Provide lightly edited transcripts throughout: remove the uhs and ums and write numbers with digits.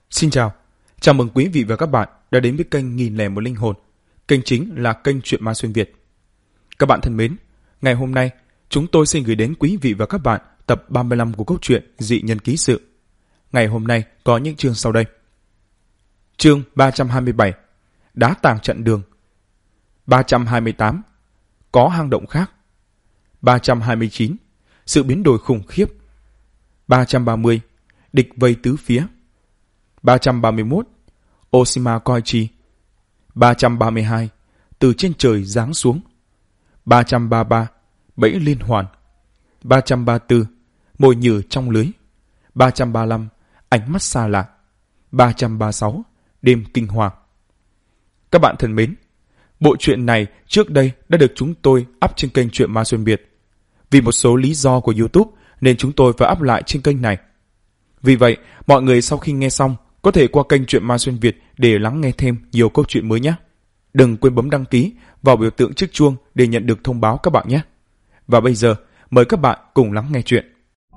Xin chào mừng quý vị và các bạn đã đến với kênh Nghìn Lẻ Một Linh Hồn. Kênh chính là kênh Chuyện Ma Xuyên Việt. Các bạn thân mến, ngày hôm nay chúng tôi xin gửi đến quý vị và các bạn tập 35 của câu chuyện Dị Nhân Ký Sự. Ngày hôm nay có những chương sau đây. Chương 327, Đá tàng chặn đường. 328, Có hang động khác. 329, Sự biến đổi khủng khiếp. 330, Địch vây tứ phía. 331, Oshima Koichi. 332, Từ trên trời giáng xuống. 333, Bẫy liên hoàn. 334, Mồi nhử trong lưới. 335, Ánh mắt xa lạ. 336, Đêm kinh hoàng. Các bạn thân mến, bộ truyện này trước đây đã được chúng tôi up trên kênh Chuyện Ma Xuyên Việt. Vì một số lý do của YouTube nên chúng tôi phải up lại trên kênh này. Vì vậy, mọi người sau khi nghe xong có thể qua kênh Chuyện Ma Xuyên Việt để lắng nghe thêm nhiều câu chuyện mới nhé. Đừng quên bấm đăng ký vào biểu tượng chiếc chuông để nhận được thông báo các bạn nhé. Và bây giờ, mời các bạn cùng lắng nghe chuyện.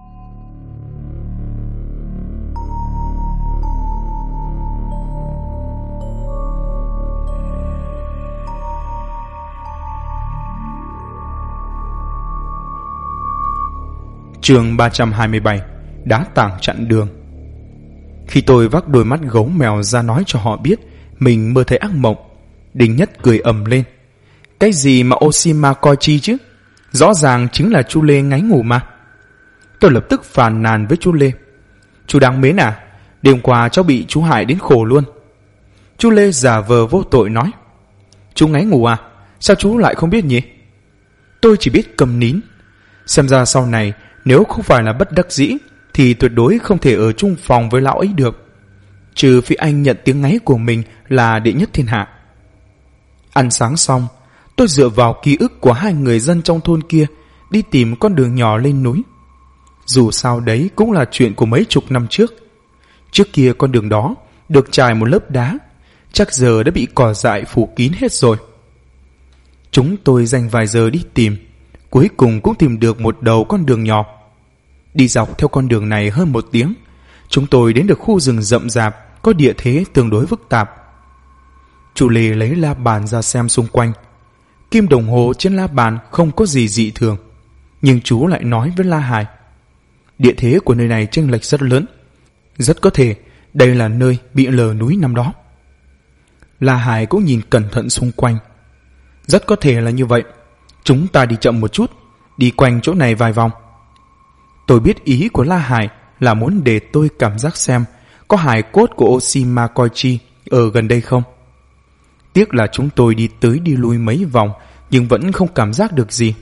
Chương 327, Đá tàng chặn đường. Khi tôi vác đôi mắt gấu mèo ra nói cho họ biết mình mơ thấy ác mộng, Đinh Nhất cười ầm lên. Cái gì mà Oshima Koichi chứ? Rõ ràng chính là chú Lê ngáy ngủ mà. Tôi lập tức phàn nàn với chú Lê. Chú đáng mến à, đêm qua cháu bị chú hại đến khổ luôn. Chú Lê giả vờ vô tội nói. Chú ngáy ngủ à? Sao chú lại không biết nhỉ? Tôi chỉ biết cầm nín. Xem ra sau này nếu không phải là bất đắc dĩ thì tuyệt đối không thể ở chung phòng với lão ấy được, trừ phi anh nhận tiếng ngáy của mình là đệ nhất thiên hạ. Ăn sáng xong, tôi dựa vào ký ức của hai người dân trong thôn kia đi tìm con đường nhỏ lên núi. Dù sao đấy cũng là chuyện của mấy chục năm trước. Trước kia con đường đó được trải một lớp đá, chắc giờ đã bị cỏ dại phủ kín hết rồi. Chúng tôi dành vài giờ đi tìm, cuối cùng cũng tìm được một đầu con đường nhỏ. Đi dọc theo con đường này hơn 1 tiếng, chúng tôi đến được khu rừng rậm rạp có địa thế tương đối phức tạp. Chú Lê lấy la bàn ra xem xung quanh. Kim đồng hồ trên la bàn không có gì dị thường, nhưng chú lại nói với La Hải, địa thế của nơi này chênh lệch rất lớn, rất có thể đây là nơi bị lở núi năm đó. La Hải cũng nhìn cẩn thận xung quanh. Rất có thể là như vậy. Chúng ta đi chậm một chút, đi quanh chỗ này vài vòng. Tôi biết ý của La Hải là muốn để tôi cảm giác xem có hài cốt của Oshima Koichi ở gần đây không. Tiếc là chúng tôi đi tới đi lui mấy vòng nhưng vẫn không cảm giác được gì.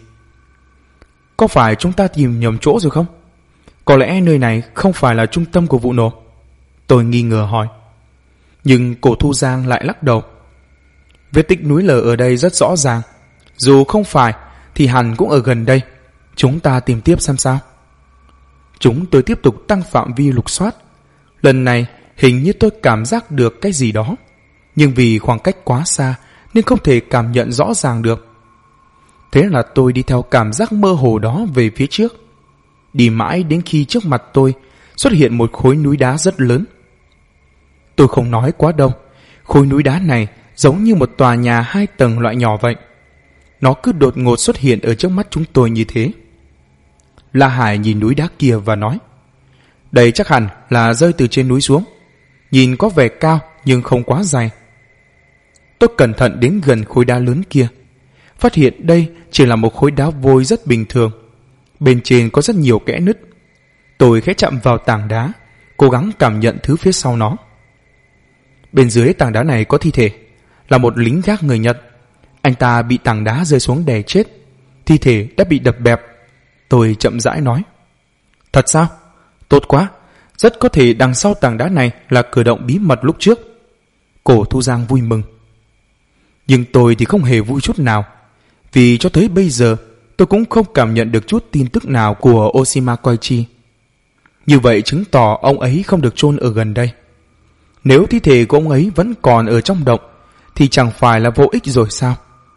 Có phải chúng ta tìm nhầm chỗ rồi không? Có lẽ nơi này không phải là trung tâm của vụ nổ. Tôi nghi ngờ hỏi. Nhưng Cổ Thu Giang lại lắc đầu. Vết tích núi lở ở đây rất rõ ràng. Dù không phải thì hẳn cũng ở gần đây. Chúng ta tìm tiếp xem sao. Chúng tôi tiếp tục tăng phạm vi lục soát. Lần này hình như tôi cảm giác được cái gì đó, nhưng vì khoảng cách quá xa nên không thể cảm nhận rõ ràng được. Thế là tôi đi theo cảm giác mơ hồ đó về phía trước. Đi mãi đến khi trước mặt tôi xuất hiện một khối núi đá rất lớn. Tôi không nói quá đâu, khối núi đá này giống như một tòa nhà 2 tầng loại nhỏ vậy. Nó cứ đột ngột xuất hiện ở trước mắt chúng tôi như thế. La Hải nhìn núi đá kia và nói, đây chắc hẳn là rơi từ trên núi xuống. Nhìn có vẻ cao nhưng không quá dày. Tôi cẩn thận đến gần khối đá lớn kia, phát hiện đây chỉ là một khối đá vôi rất bình thường. Bên trên có rất nhiều kẽ nứt. Tôi khẽ chạm vào tảng đá, cố gắng cảm nhận thứ phía sau nó. Bên dưới tảng đá này có thi thể, là một lính gác người Nhật. Anh ta bị tảng đá rơi xuống đè chết, thi thể đã bị đập bẹp. Tôi chậm rãi nói. Thật sao? Tốt quá. Rất có thể đằng sau tảng đá này là cửa động bí mật lúc trước. Cổ Thu Giang vui mừng. Nhưng tôi thì không hề vui chút nào, vì cho tới bây giờ tôi cũng không cảm nhận được chút tin tức nào của Oshima Koichi. Như vậy chứng tỏ ông ấy không được chôn ở gần đây. Nếu thi thể của ông ấy vẫn còn ở trong động thì chẳng phải là vô ích rồi sao?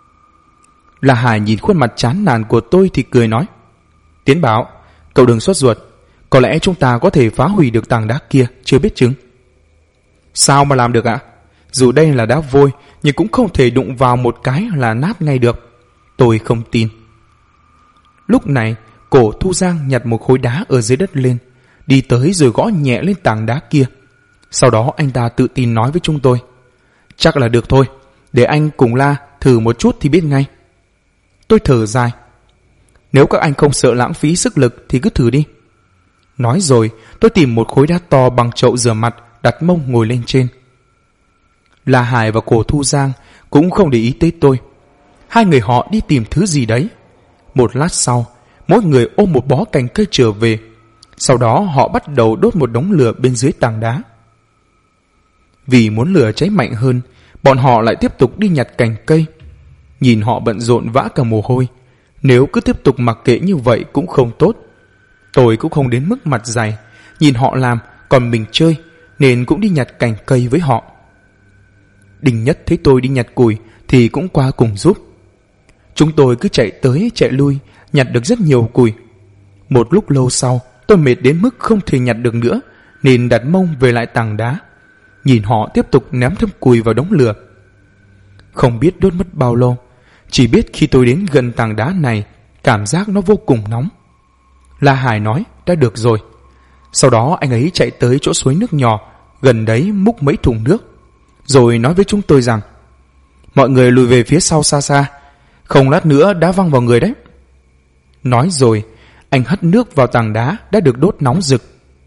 La Hải nhìn khuôn mặt chán nản của tôi thì cười nói, Tiến Bảo, cậu đừng sốt ruột, có lẽ chúng ta có thể phá hủy được tảng đá kia, chưa biết chừng. Sao mà làm được ạ? Dù đây là đá vôi, nhưng cũng không thể đụng vào một cái là nát ngay được. Tôi không tin. Lúc này, Cổ Thu Giang nhặt một khối đá ở dưới đất lên, đi tới rồi gõ nhẹ lên tảng đá kia. Sau đó anh ta tự tin nói với chúng tôi: chắc là được thôi, để anh cùng La thử một chút thì biết ngay. Tôi thở dài: nếu các anh không sợ lãng phí sức lực thì cứ thử đi. Nói rồi, tôi tìm một khối đá to bằng chậu rửa mặt, đặt mông ngồi lên trên. La Hải và Cổ Thu Giang cũng không để ý tới tôi. Hai người họ đi tìm thứ gì đấy. Một lát sau, mỗi người ôm một bó cành cây trở về. Sau đó họ bắt đầu đốt một đống lửa bên dưới tảng đá. Vì muốn lửa cháy mạnh hơn, bọn họ lại tiếp tục đi nhặt cành cây. Nhìn họ bận rộn vã cả mồ hôi. Nếu cứ tiếp tục mặc kệ như vậy cũng không tốt. Tôi cũng không đến mức mặt dày, nhìn họ làm còn mình chơi, nên cũng đi nhặt cành cây với họ. Đình Nhất thấy tôi đi nhặt củi thì cũng qua cùng giúp. Chúng tôi cứ chạy tới chạy lui, nhặt được rất nhiều củi. Một lúc lâu sau, tôi mệt đến mức không thể nhặt được nữa, nên đặt mông về lại tảng đá, nhìn họ tiếp tục ném thêm củi vào đống lửa. Không biết đốt mất bao lâu, chỉ biết khi tôi đến gần tảng đá này, cảm giác nó vô cùng nóng. La Hải nói đã được rồi. Sau đó anh ấy chạy tới chỗ suối nước nhỏ gần đấy, múc mấy thùng nước, rồi nói với chúng tôi rằng: mọi người lùi về phía sau xa xa, không lát nữa đá văng vào người đấy. Nói rồi, anh hất nước vào tảng đá đã được đốt nóng rực.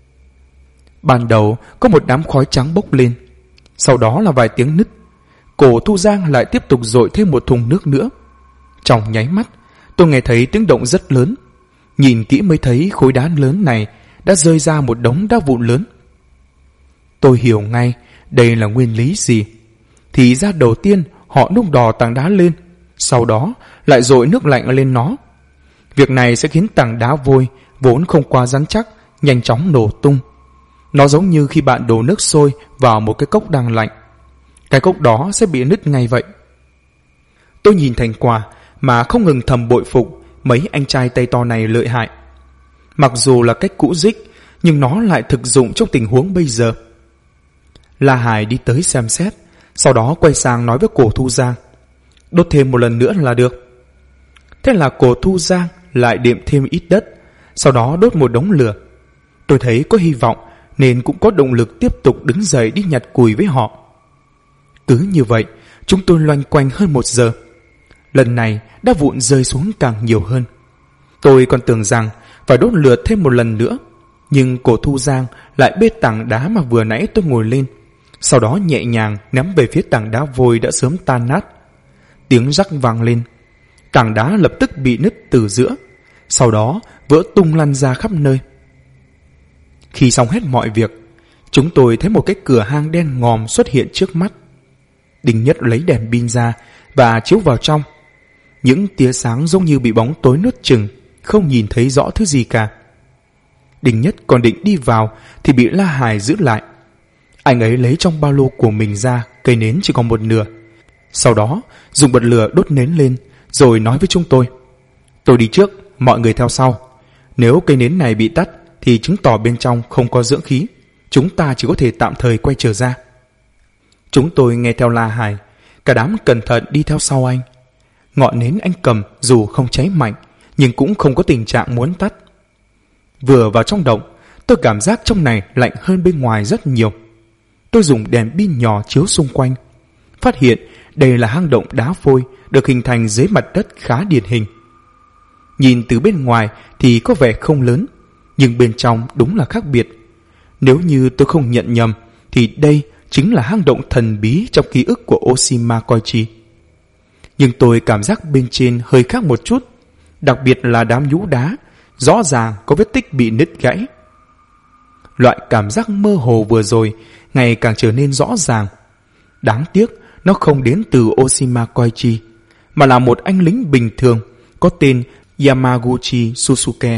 Ban đầu có một đám khói trắng bốc lên, sau đó là vài tiếng nứt. Cổ Thu Giang lại tiếp tục dội thêm một thùng nước nữa. Trong nháy mắt, tôi nghe thấy tiếng động rất lớn. Nhìn kỹ mới thấy khối đá lớn này đã rơi ra một đống đá vụn lớn. Tôi hiểu ngay đây là nguyên lý gì. Thì ra đầu tiên họ nung đỏ tảng đá lên, sau đó lại dội nước lạnh lên nó. Việc này sẽ khiến tảng đá vôi vốn không quá rắn chắc nhanh chóng nổ tung. Nó giống như khi bạn đổ nước sôi vào một cái cốc đang lạnh, cái cốc đó sẽ bị nứt ngay vậy. Tôi nhìn thành quả mà không ngừng thầm bội phục mấy anh trai tay to này lợi hại. Mặc dù là cách cũ rích, nhưng nó lại thực dụng trong tình huống bây giờ. La Hải đi tới xem xét, sau đó quay sang nói với Cổ Thu Giang: đốt thêm một lần nữa là được. Thế là Cổ Thu Giang lại đệm thêm ít đất, sau đó đốt một đống lửa. Tôi thấy có hy vọng nên cũng có động lực tiếp tục đứng dậy đi nhặt củi với họ. Cứ như vậy, chúng tôi loanh quanh hơn 1 giờ. Lần này đá vụn rơi xuống càng nhiều hơn. Tôi còn tưởng rằng phải đốt lửa thêm một lần nữa, nhưng Cổ Thu Giang lại bê tảng đá mà vừa nãy tôi ngồi lên, sau đó nhẹ nhàng ném về phía tảng đá vôi đã sớm tan nát. Tiếng rắc vang lên, tảng đá lập tức bị nứt từ giữa, sau đó vỡ tung lăn ra khắp nơi. Khi xong hết mọi việc, chúng tôi thấy một cái cửa hang đen ngòm xuất hiện trước mắt. Đình Nhất lấy đèn pin ra và chiếu vào trong. Những tia sáng giống như bị bóng tối nuốt chửng, không nhìn thấy rõ thứ gì cả. Đình Nhất còn định đi vào thì bị La Hải giữ lại. Anh ấy lấy trong ba lô của mình ra cây nến chỉ còn một nửa, sau đó dùng bật lửa đốt nến lên, rồi nói với chúng tôi: tôi đi trước, mọi người theo sau. Nếu cây nến này bị tắt thì chứng tỏ bên trong không có dưỡng khí, chúng ta chỉ có thể tạm thời quay trở ra. Chúng tôi nghe theo La Hải, cả đám cẩn thận đi theo sau anh. Ngọn nến anh cầm dù không cháy mạnh, nhưng cũng không có tình trạng muốn tắt. Vừa vào trong động, tôi cảm giác trong này lạnh hơn bên ngoài rất nhiều. Tôi dùng đèn pin nhỏ chiếu xung quanh, phát hiện đây là hang động đá vôi được hình thành dưới mặt đất khá điển hình. Nhìn từ bên ngoài thì có vẻ không lớn, nhưng bên trong đúng là khác biệt. Nếu như tôi không nhận nhầm thì đây chính là hang động thần bí trong ký ức của Oshima Koichi. Nhưng tôi cảm giác bên trên hơi khác một chút, đặc biệt là đám nhũ đá, rõ ràng có vết tích bị nứt gãy. Loại cảm giác mơ hồ vừa rồi ngày càng trở nên rõ ràng. Đáng tiếc nó không đến từ Oshima Koichi, mà là một anh lính bình thường có tên Yamaguchi Susuke.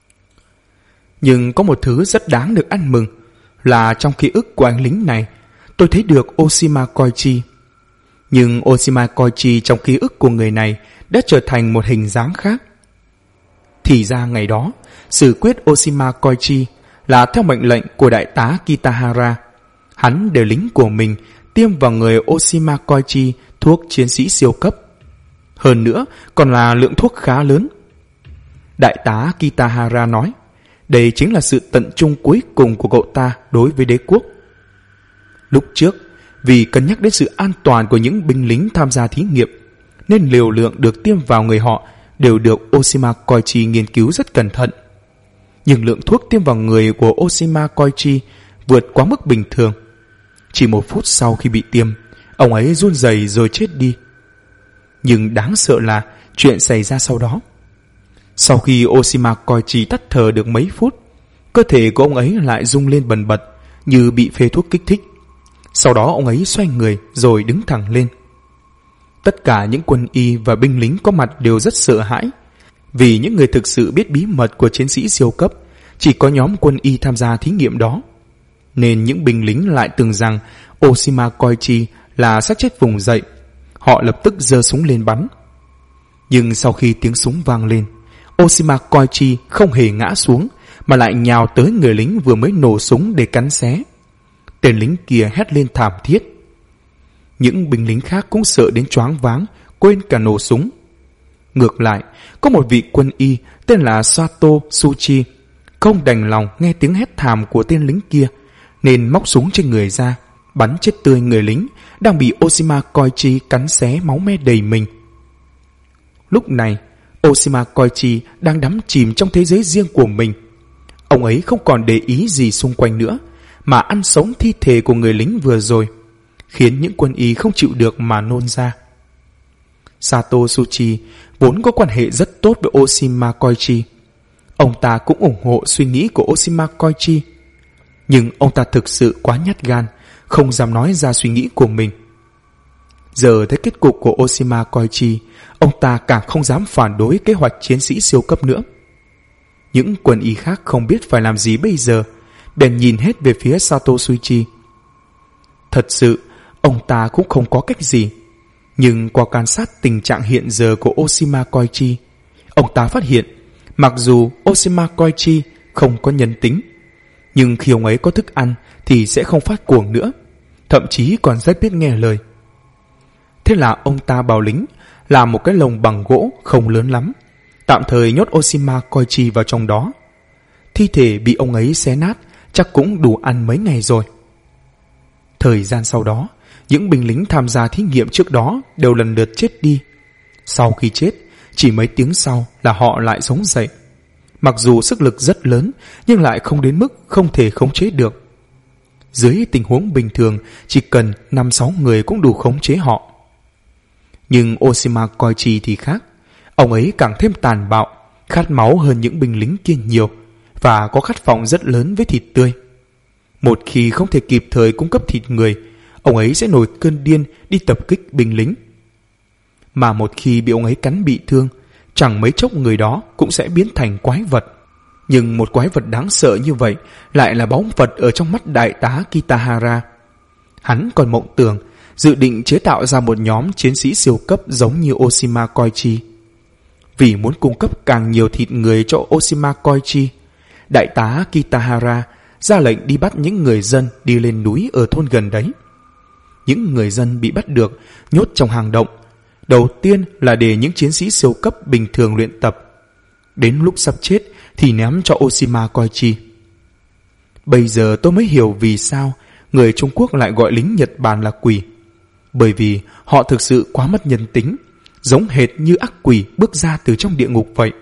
Nhưng có một thứ rất đáng được ăn mừng là trong ký ức của anh lính này, tôi thấy được Oshima Koichi. Nhưng Oshima Koichi trong ký ức của người này đã trở thành một hình dáng khác. Thì ra ngày đó, xử quyết Oshima Koichi là theo mệnh lệnh của đại tá Kitahara. Hắn để lính của mình tiêm vào người Oshima Koichi thuốc chiến sĩ siêu cấp. Hơn nữa còn là lượng thuốc khá lớn. Đại tá Kitahara nói, đây chính là sự tận trung cuối cùng của cậu ta đối với đế quốc. Lúc trước, vì cân nhắc đến sự an toàn của những binh lính tham gia thí nghiệm, nên liều lượng được tiêm vào người họ đều được Oshima Koichi nghiên cứu rất cẩn thận. Nhưng lượng thuốc tiêm vào người của Oshima Koichi vượt quá mức bình thường. Chỉ 1 phút sau khi bị tiêm, ông ấy run rẩy rồi chết đi. Nhưng đáng sợ là chuyện xảy ra sau đó. Sau khi Oshima Koichi tắt thở được mấy phút, cơ thể của ông ấy lại rung lên bần bật như bị phê thuốc kích thích. Sau đó ông ấy xoay người rồi đứng thẳng lên. Tất cả những quân y và binh lính có mặt đều rất sợ hãi, vì những người thực sự biết bí mật của chiến sĩ siêu cấp chỉ có nhóm quân y tham gia thí nghiệm đó. Nên những binh lính lại tưởng rằng Oshima Koichi là xác chết vùng dậy. Họ lập tức giơ súng lên bắn. Nhưng sau khi tiếng súng vang lên, Oshima Koichi không hề ngã xuống, mà lại nhào tới người lính vừa mới nổ súng để cắn xé. Tên lính kia hét lên thảm thiết. Những binh lính khác cũng sợ đến choáng váng, quên cả nổ súng. Ngược lại, có một vị quân y tên là Sato Suchi không đành lòng nghe tiếng hét thảm của tên lính kia, nên móc súng trên người ra, bắn chết tươi người lính đang bị Oshima Koichi cắn xé máu me đầy mình. Lúc này, Oshima Koichi đang đắm chìm trong thế giới riêng của mình. Ông ấy không còn để ý gì xung quanh nữa, mà ăn sống thi thể của người lính vừa rồi, khiến những quân y không chịu được mà nôn ra. Sato Suchi vốn có quan hệ rất tốt với Oshima Koichi. Ông ta cũng ủng hộ suy nghĩ của Oshima Koichi. Nhưng ông ta thực sự quá nhát gan, không dám nói ra suy nghĩ của mình. Giờ thấy kết cục của Oshima Koichi, ông ta càng không dám phản đối kế hoạch chiến sĩ siêu cấp nữa. Những quân y khác không biết phải làm gì bây giờ, bèn nhìn hết về phía Sato Suchi. Thật sự, ông ta cũng không có cách gì. Nhưng qua quan sát tình trạng hiện giờ của Oshima Koichi, ông ta phát hiện mặc dù Oshima Koichi không có nhân tính, nhưng khi ông ấy có thức ăn thì sẽ không phát cuồng nữa, thậm chí còn rất biết nghe lời. Thế là ông ta bảo lính làm một cái lồng bằng gỗ không lớn lắm, tạm thời nhốt Oshima Koichi vào trong đó. Thi thể bị ông ấy xé nát chắc cũng đủ ăn mấy ngày rồi. Thời gian sau đó, những binh lính tham gia thí nghiệm trước đó đều lần lượt chết đi. Sau khi chết, chỉ mấy tiếng sau là họ lại sống dậy. Mặc dù sức lực rất lớn, nhưng lại không đến mức không thể khống chế được. Dưới tình huống bình thường, chỉ cần 5-6 người cũng đủ khống chế họ. Nhưng Oshima Koichi thì khác. Ông ấy càng thêm tàn bạo, khát máu hơn những binh lính kia nhiều, và có khát vọng rất lớn với thịt tươi. Một khi không thể kịp thời cung cấp thịt người, ông ấy sẽ nổi cơn điên đi tập kích binh lính. Mà một khi bị ông ấy cắn bị thương, chẳng mấy chốc người đó cũng sẽ biến thành quái vật. Nhưng một quái vật đáng sợ như vậy lại là báu vật ở trong mắt đại tá Kitahara. Hắn còn mộng tưởng dự định chế tạo ra một nhóm chiến sĩ siêu cấp giống như Oshima Koichi. Vì muốn cung cấp càng nhiều thịt người cho Oshima Koichi, đại tá Kitahara ra lệnh đi bắt những người dân đi lên núi ở thôn gần đấy. Những người dân bị bắt được nhốt trong hang động. Đầu tiên là để những chiến sĩ siêu cấp bình thường luyện tập. Đến lúc sắp chết thì ném cho Oshima Koichi. Bây giờ tôi mới hiểu vì sao người Trung Quốc lại gọi lính Nhật Bản là quỷ. Bởi vì họ thực sự quá mất nhân tính, giống hệt như ác quỷ bước ra từ trong địa ngục vậy.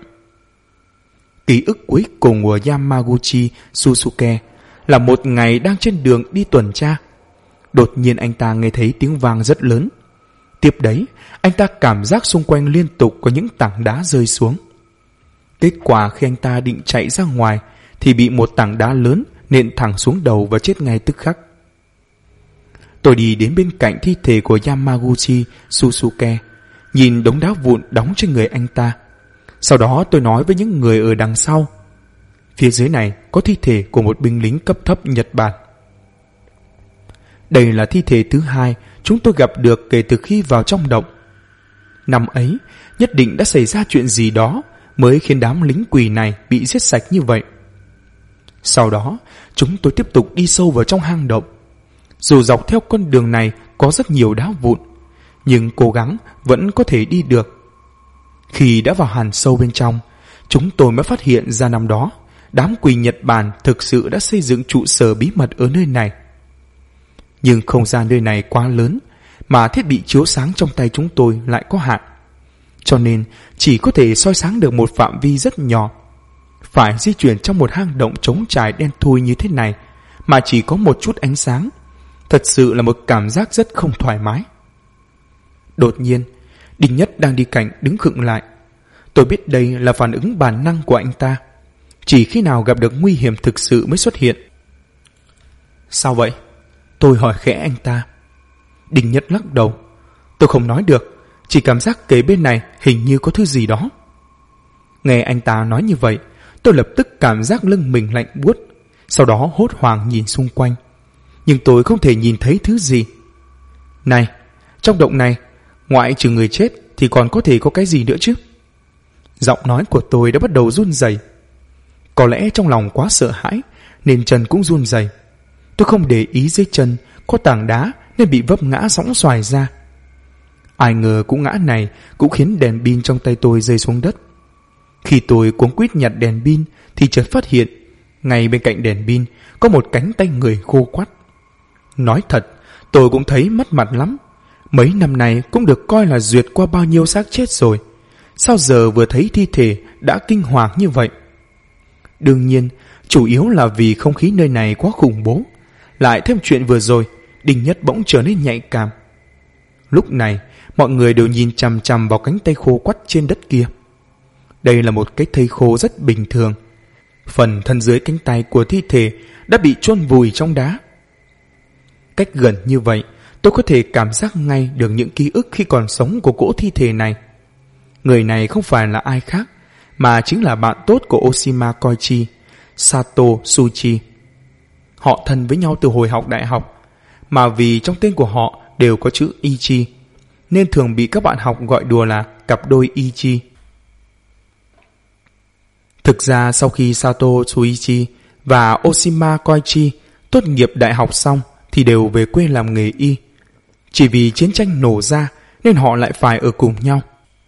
Ký ức cuối cùng của Yamaguchi Susuke là một ngày đang trên đường đi tuần tra. Đột nhiên anh ta nghe thấy tiếng vang rất lớn. Tiếp đấy, anh ta cảm giác xung quanh liên tục có những tảng đá rơi xuống. Kết quả khi anh ta định chạy ra ngoài thì bị một tảng đá lớn nện thẳng xuống đầu và chết ngay tức khắc. Tôi đi đến bên cạnh thi thể của Yamaguchi Susuke, nhìn đống đá vụn đóng trên người anh ta. Sau đó tôi nói với những người ở đằng sau, phía dưới này có thi thể của một binh lính cấp thấp Nhật Bản. Đây là thi thể thứ hai chúng tôi gặp được kể từ khi vào trong động. Năm ấy, nhất định đã xảy ra chuyện gì đó mới khiến đám lính quỷ này bị giết sạch như vậy. Sau đó, chúng tôi tiếp tục đi sâu vào trong hang động. Dù dọc theo con đường này có rất nhiều đá vụn, nhưng cố gắng vẫn có thể đi được. Khi đã vào hàn sâu bên trong, chúng tôi mới phát hiện ra năm đó đám quỷ Nhật Bản thực sự đã xây dựng trụ sở bí mật ở nơi này. Nhưng không gian nơi này quá lớn, mà thiết bị chiếu sáng trong tay chúng tôi lại có hạn, cho nên chỉ có thể soi sáng được một phạm vi rất nhỏ. Phải di chuyển trong một hang động trống trải đen thui như thế này mà chỉ có một chút ánh sáng, thật sự là một cảm giác rất không thoải mái. Đột nhiên, Đinh Nhất đang đi cạnh đứng khựng lại. Tôi biết đây là phản ứng bản năng của anh ta, chỉ khi nào gặp được nguy hiểm thực sự mới xuất hiện. Sao vậy? Tôi hỏi khẽ anh ta. Đinh Nhất lắc đầu. Tôi không nói được, chỉ cảm giác kế bên này hình như có thứ gì đó. Nghe anh ta nói như vậy, tôi lập tức cảm giác lưng mình lạnh buốt, sau đó hốt hoảng nhìn xung quanh. Nhưng tôi không thể nhìn thấy thứ gì. Này, trong động này, ngoại trừ người chết thì còn có thể có cái gì nữa chứ? Giọng nói của tôi đã bắt đầu run rẩy. Có lẽ trong lòng quá sợ hãi nên chân cũng run rẩy. Tôi không để ý dưới chân có tảng đá nên bị vấp ngã sõng xoài ra. Ai ngờ cú ngã này cũng khiến đèn pin trong tay tôi rơi xuống đất. Khi tôi cuống quýt nhặt đèn pin thì chợt phát hiện ngay bên cạnh đèn pin có một cánh tay người khô quắt. Nói thật, tôi cũng thấy mất mặt lắm. Mấy năm này cũng được coi là duyệt qua bao nhiêu xác chết rồi, sao giờ vừa thấy thi thể đã kinh hoàng như vậy? Đương nhiên, chủ yếu là vì không khí nơi này quá khủng bố. Lại thêm chuyện vừa rồi, Đinh Nhất bỗng trở nên nhạy cảm. Lúc này, mọi người đều nhìn chằm chằm vào cánh tay khô quắt trên đất kia. Đây là một cái thây khô rất bình thường. Phần thân dưới cánh tay của thi thể đã bị chôn vùi trong đá. Cách gần như vậy, tôi có thể cảm giác ngay được những ký ức khi còn sống của cỗ thi thể này. Người này không phải là ai khác, mà chính là bạn tốt của Oshima Koichi, Sato Tsuchi. Họ thân với nhau từ hồi học đại học, mà vì trong tên của họ đều có chữ Ichi, nên thường bị các bạn học gọi đùa là cặp đôi Ichi. Thực ra sau khi Sato Tsuchi và Oshima Koichi tốt nghiệp đại học xong thì đều về quê làm nghề y. Chỉ vì chiến tranh nổ ra nên họ lại phải ở cùng nhau.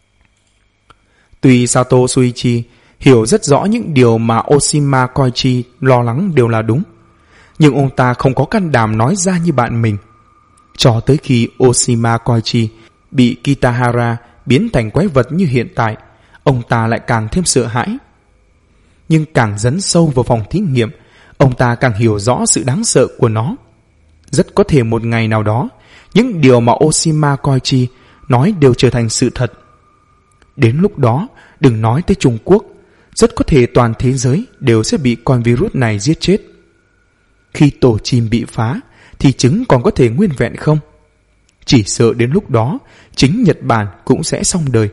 Tuy Sato Tsuchi hiểu rất rõ những điều mà Oshima Koichi lo lắng đều là đúng, nhưng ông ta không có can đảm nói ra như bạn mình. Cho tới khi Oshima Koichi bị Kitahara biến thành quái vật như hiện tại, ông ta lại càng thêm sợ hãi. Nhưng càng dấn sâu vào phòng thí nghiệm, ông ta càng hiểu rõ sự đáng sợ của nó. Rất có thể một ngày nào đó, những điều mà Oshima Koichi nói đều trở thành sự thật. Đến lúc đó, đừng nói tới Trung Quốc, rất có thể toàn thế giới đều sẽ bị con virus này giết chết. Khi tổ chim bị phá, thì trứng còn có thể nguyên vẹn không? Chỉ sợ đến lúc đó, chính Nhật Bản cũng sẽ xong đời.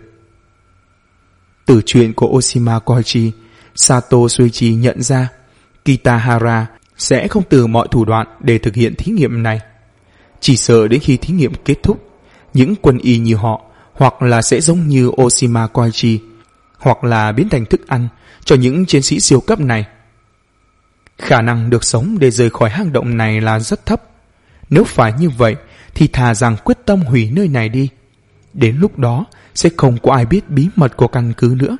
Từ chuyện của Oshima Koichi, Sato Tsuchi nhận ra Kitahara sẽ không từ mọi thủ đoạn để thực hiện thí nghiệm này. Chỉ sợ đến khi thí nghiệm kết thúc, những quân y như họ hoặc là sẽ giống như Oshima Koichi, hoặc là biến thành thức ăn cho những chiến sĩ siêu cấp này. Khả năng được sống để rời khỏi hang động này là rất thấp. Nếu phải như vậy thì thà rằng quyết tâm hủy nơi này đi. Đến lúc đó sẽ không có ai biết bí mật của căn cứ nữa.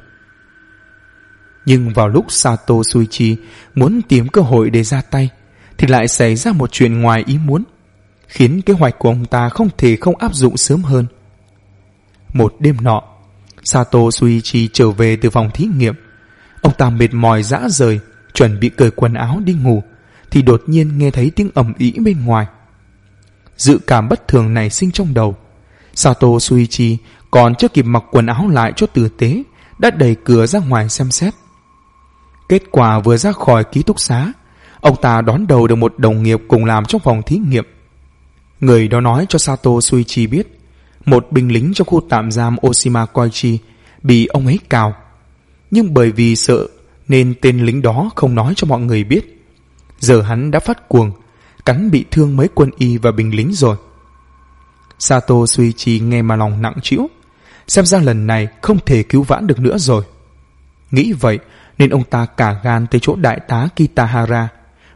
Nhưng vào lúc Sato Tsuchi muốn tìm cơ hội để ra tay thì lại xảy ra một chuyện ngoài ý muốn, khiến kế hoạch của ông ta không thể không áp dụng sớm hơn. Một đêm nọ, Sato Tsuchi trở về từ phòng thí nghiệm. Ông ta mệt mỏi rã rời, chuẩn bị cởi quần áo đi ngủ thì đột nhiên nghe thấy tiếng ầm ĩ bên ngoài. Dự cảm bất thường này sinh trong đầu. Sato Tsuchi còn chưa kịp mặc quần áo lại cho tử tế đã đẩy cửa ra ngoài xem xét. Kết quả vừa ra khỏi ký túc xá, ông ta đón đầu được một đồng nghiệp cùng làm trong phòng thí nghiệm. Người đó nói cho Sato Tsuchi biết một binh lính trong khu tạm giam Oshima Koichi bị ông ấy cào, nhưng bởi vì sợ nên tên lính đó không nói cho mọi người biết. Giờ hắn đã phát cuồng, cắn bị thương mấy quân y và binh lính rồi. Sato Tsuchi nghe mà lòng nặng trĩu, xem ra lần này không thể cứu vãn được nữa rồi. Nghĩ vậy nên ông ta cả gan tới chỗ đại tá Kitahara,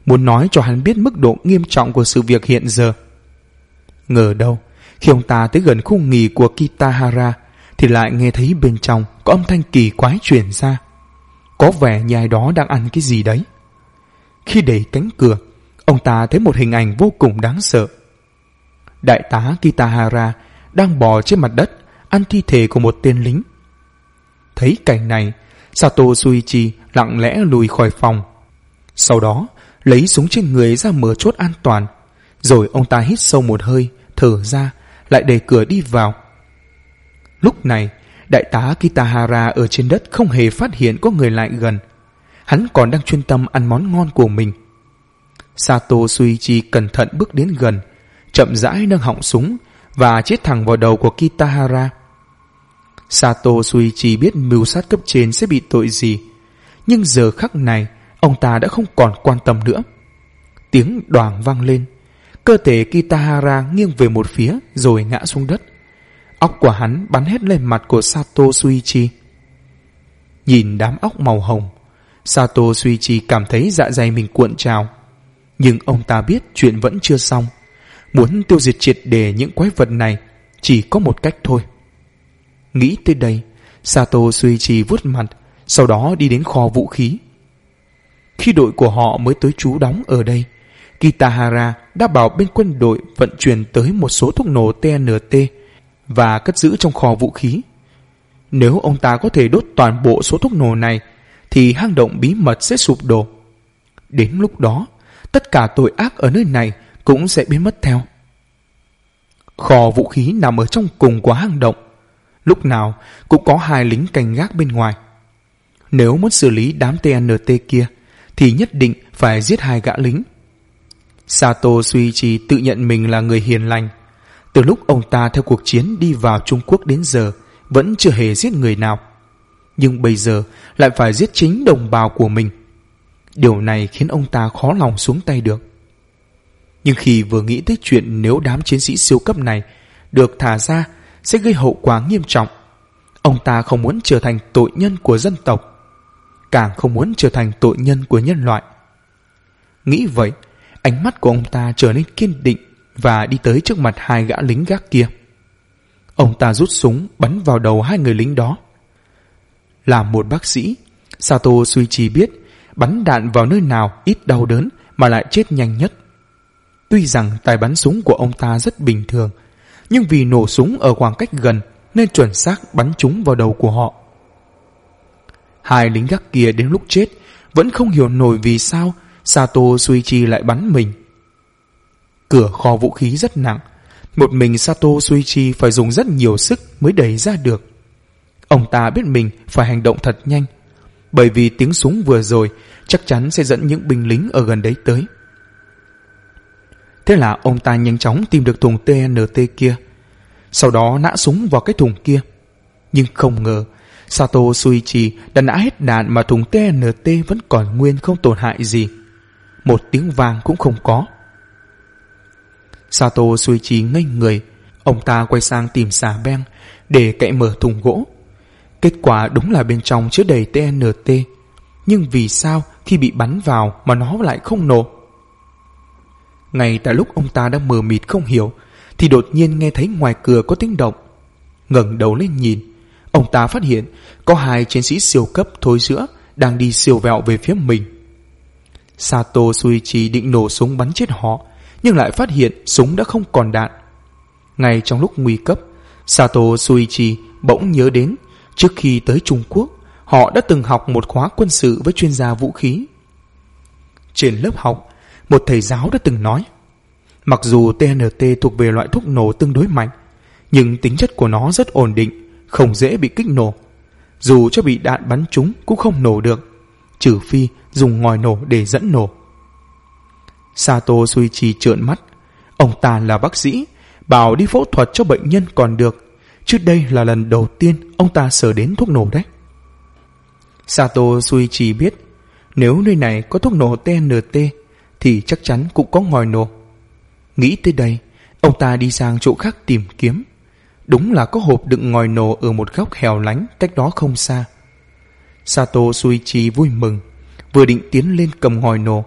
muốn nói cho hắn biết mức độ nghiêm trọng của sự việc hiện giờ. Ngờ đâu, khi ông ta tới gần khu nghỉ của Kitahara thì lại nghe thấy bên trong có âm thanh kỳ quái truyền ra. Có vẻ như ai đó đang ăn cái gì đấy. Khi đẩy cánh cửa, ông ta thấy một hình ảnh vô cùng đáng sợ. Đại tá Kitahara đang bò trên mặt đất ăn thi thể của một tên lính. Thấy cảnh này, Sato Shuichi lặng lẽ lùi khỏi phòng. Sau đó lấy súng trên người ra mở chốt an toàn. Rồi ông ta hít sâu một hơi, thở ra, lại đẩy cửa đi vào. Lúc này, đại tá Kitahara ở trên đất không hề phát hiện có người lại gần. Hắn còn đang chuyên tâm ăn món ngon của mình. Sato Shuichi cẩn thận bước đến gần, chậm rãi nâng họng súng và chĩa thẳng vào đầu của Kitahara. Sato Shuichi biết mưu sát cấp trên sẽ bị tội gì, nhưng giờ khắc này ông ta đã không còn quan tâm nữa. Tiếng đoàng vang lên, cơ thể Kitahara nghiêng về một phía rồi ngã xuống đất. Óc của hắn bắn hết lên mặt của Sato Shuichi. Nhìn đám óc màu hồng, Sato Shuichi cảm thấy dạ dày mình cuộn trào. Nhưng ông ta biết chuyện vẫn chưa xong. Muốn tiêu diệt triệt để những quái vật này chỉ có một cách thôi. Nghĩ tới đây, Sato Shuichi vuốt mặt, sau đó đi đến kho vũ khí. Khi đội của họ mới tới trú đóng ở đây, Kitahara đã bảo bên quân đội vận chuyển tới một số thuốc nổ TNT và cất giữ trong kho vũ khí. Nếu ông ta có thể đốt toàn bộ số thuốc nổ này thì hang động bí mật sẽ sụp đổ. Đến lúc đó, tất cả tội ác ở nơi này cũng sẽ biến mất theo. Kho vũ khí nằm ở trong cùng của hang động. Lúc nào cũng có 2 lính canh gác bên ngoài. Nếu muốn xử lý đám TNT kia thì nhất định phải giết 2 gã lính. Sato Shuichi tự nhận mình là người hiền lành. Từ lúc ông ta theo cuộc chiến đi vào Trung Quốc đến giờ vẫn chưa hề giết người nào. Nhưng bây giờ lại phải giết chính đồng bào của mình. Điều này khiến ông ta khó lòng xuống tay được. Nhưng khi vừa nghĩ tới chuyện nếu đám chiến sĩ siêu cấp này được thả ra sẽ gây hậu quả nghiêm trọng, ông ta không muốn trở thành tội nhân của dân tộc, càng không muốn trở thành tội nhân của nhân loại. Nghĩ vậy, ánh mắt của ông ta trở nên kiên định và đi tới trước mặt 2 gã lính gác kia. Ông ta rút súng bắn vào đầu 2 người lính đó. Là một bác sĩ, Sato Shuichi biết bắn đạn vào nơi nào ít đau đớn mà lại chết nhanh nhất. Tuy rằng tài bắn súng của ông ta rất bình thường, nhưng vì nổ súng ở khoảng cách gần nên chuẩn xác bắn trúng vào đầu của họ. 2 lính gác kia đến lúc chết vẫn không hiểu nổi vì sao Sato Shuichi lại bắn mình. Cửa kho vũ khí rất nặng, một mình Sato Shuichi phải dùng rất nhiều sức mới đẩy ra được. Ông ta biết mình phải hành động thật nhanh, bởi vì tiếng súng vừa rồi chắc chắn sẽ dẫn những binh lính ở gần đấy tới. Thế là ông ta nhanh chóng tìm được thùng TNT kia, sau đó nã súng vào cái thùng kia. Nhưng không ngờ Sato Shuichi đã nã hết đạn mà thùng TNT vẫn còn nguyên không tổn hại gì. Một tiếng vang cũng không có. Sato Shuichi ngây người. Ông ta quay sang tìm xà beng để cậy mở thùng gỗ. Kết quả đúng là bên trong chứa đầy TNT. Nhưng vì sao khi bị bắn vào mà nó lại không nổ? Ngay tại lúc ông ta đang mờ mịt không hiểu thì đột nhiên nghe thấy ngoài cửa có tiếng động. Ngẩng đầu lên nhìn, ông ta phát hiện có 2 chiến sĩ siêu cấp thối rữa đang đi siêu vẹo về phía mình. Sato Shuichi định nổ súng bắn chết họ, nhưng lại phát hiện súng đã không còn đạn. Ngay trong lúc nguy cấp, Sato Shuichi bỗng nhớ đến trước khi tới Trung Quốc, họ đã từng học một khóa quân sự với chuyên gia vũ khí. Trên lớp học, một thầy giáo đã từng nói, mặc dù TNT thuộc về loại thuốc nổ tương đối mạnh, nhưng tính chất của nó rất ổn định, không dễ bị kích nổ. Dù cho bị đạn bắn trúng cũng không nổ được, trừ phi dùng ngòi nổ để dẫn nổ. Sato Shuichi trợn mắt. Ông ta là bác sĩ, bảo đi phẫu thuật cho bệnh nhân còn được, chứ đây là lần đầu tiên ông ta sờ đến thuốc nổ đấy. Sato Shuichi biết nếu nơi này có thuốc nổ TNT thì chắc chắn cũng có ngòi nổ. Nghĩ tới đây, ông ta đi sang chỗ khác tìm kiếm. Đúng là có hộp đựng ngòi nổ ở một góc hẻo lánh cách đó không xa. Sato Shuichi vui mừng, vừa định tiến lên cầm ngòi nổ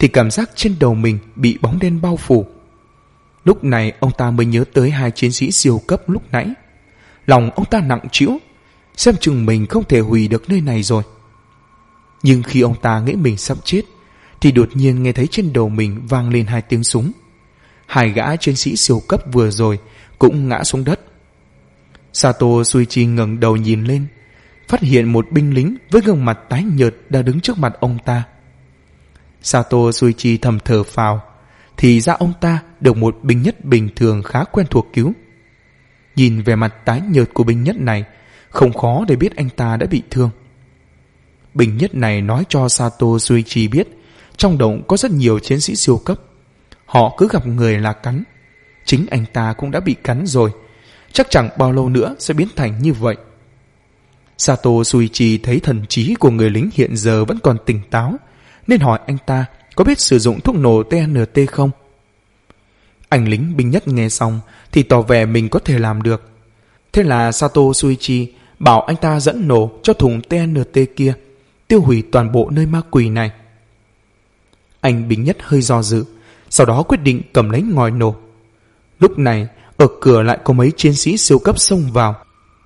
thì cảm giác trên đầu mình bị bóng đen bao phủ. Lúc này ông ta mới nhớ tới hai chiến sĩ siêu cấp lúc nãy. Lòng ông ta nặng trĩu, xem chừng mình không thể hủy được nơi này rồi. Nhưng khi ông ta nghĩ mình sắp chết thì đột nhiên nghe thấy trên đầu mình vang lên hai tiếng súng. Hai gã chiến sĩ siêu cấp vừa rồi cũng ngã xuống đất. Sato Shuichi ngẩng đầu nhìn lên, phát hiện một binh lính với gương mặt tái nhợt đang đứng trước mặt ông ta. Sato Shuichi thầm thở phào, thì ra ông ta được một binh nhất bình thường khá quen thuộc cứu. Nhìn vẻ mặt tái nhợt của binh nhất này, không khó để biết anh ta đã bị thương. Binh nhất này nói cho Sato Shuichi biết trong động có rất nhiều chiến sĩ siêu cấp. Họ cứ gặp người là cắn. Chính anh ta cũng đã bị cắn rồi, chắc chẳng bao lâu nữa sẽ biến thành như vậy. Sato Shuichi thấy thần trí của người lính hiện giờ vẫn còn tỉnh táo, nên hỏi anh ta có biết sử dụng thuốc nổ TNT không. Anh lính binh nhất nghe xong thì tỏ vẻ mình có thể làm được. Thế là Sato Shuichi bảo anh ta dẫn nổ cho thùng TNT kia, tiêu hủy toàn bộ nơi ma quỷ này. Anh binh nhất hơi do dự, sau đó quyết định cầm lấy ngòi nổ. Lúc này ở cửa lại có mấy chiến sĩ siêu cấp xông vào.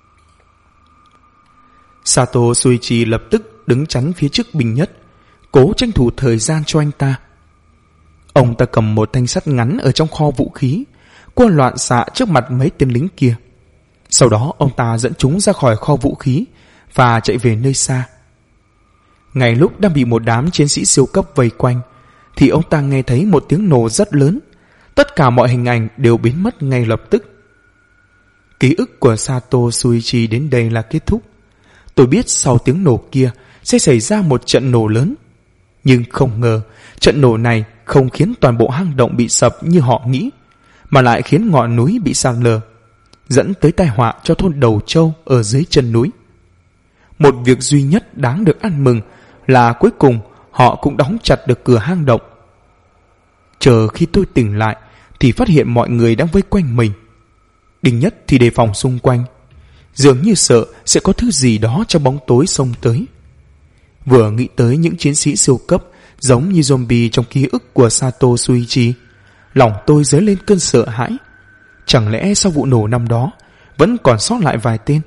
Sato Shuichi lập tức đứng chắn phía trước binh nhất, cố tranh thủ thời gian cho anh ta. Ông ta cầm một thanh sắt ngắn ở trong kho vũ khí, quơ loạn xạ trước mặt mấy tên lính kia. Sau đó ông ta dẫn chúng ra khỏi kho vũ khí và chạy về nơi xa. Ngay lúc đang bị một đám chiến sĩ siêu cấp vây quanh thì ông ta nghe thấy một tiếng nổ rất lớn. Tất cả mọi hình ảnh đều biến mất ngay lập tức. Ký ức của Sato Shuichi đến đây là kết thúc. Tôi biết sau tiếng nổ kia sẽ xảy ra một trận nổ lớn. Nhưng không ngờ trận nổ này không khiến toàn bộ hang động bị sập như họ nghĩ, mà lại khiến ngọn núi bị sạt lở, dẫn tới tai họa cho thôn Đầu Châu ở dưới chân núi. Một việc duy nhất đáng được ăn mừng là cuối cùng họ cũng đóng chặt được cửa hang động. Chờ khi tôi tỉnh lại thì phát hiện mọi người đang vây quanh mình. Đinh Nhất thì đề phòng xung quanh, dường như sợ sẽ có thứ gì đó trong bóng tối xông tới. Vừa nghĩ tới những chiến sĩ siêu cấp giống như zombie trong ký ức của Sato Shuichi, lòng tôi dấy lên cơn sợ hãi. Chẳng lẽ sau vụ nổ năm đó vẫn còn sót lại vài tên?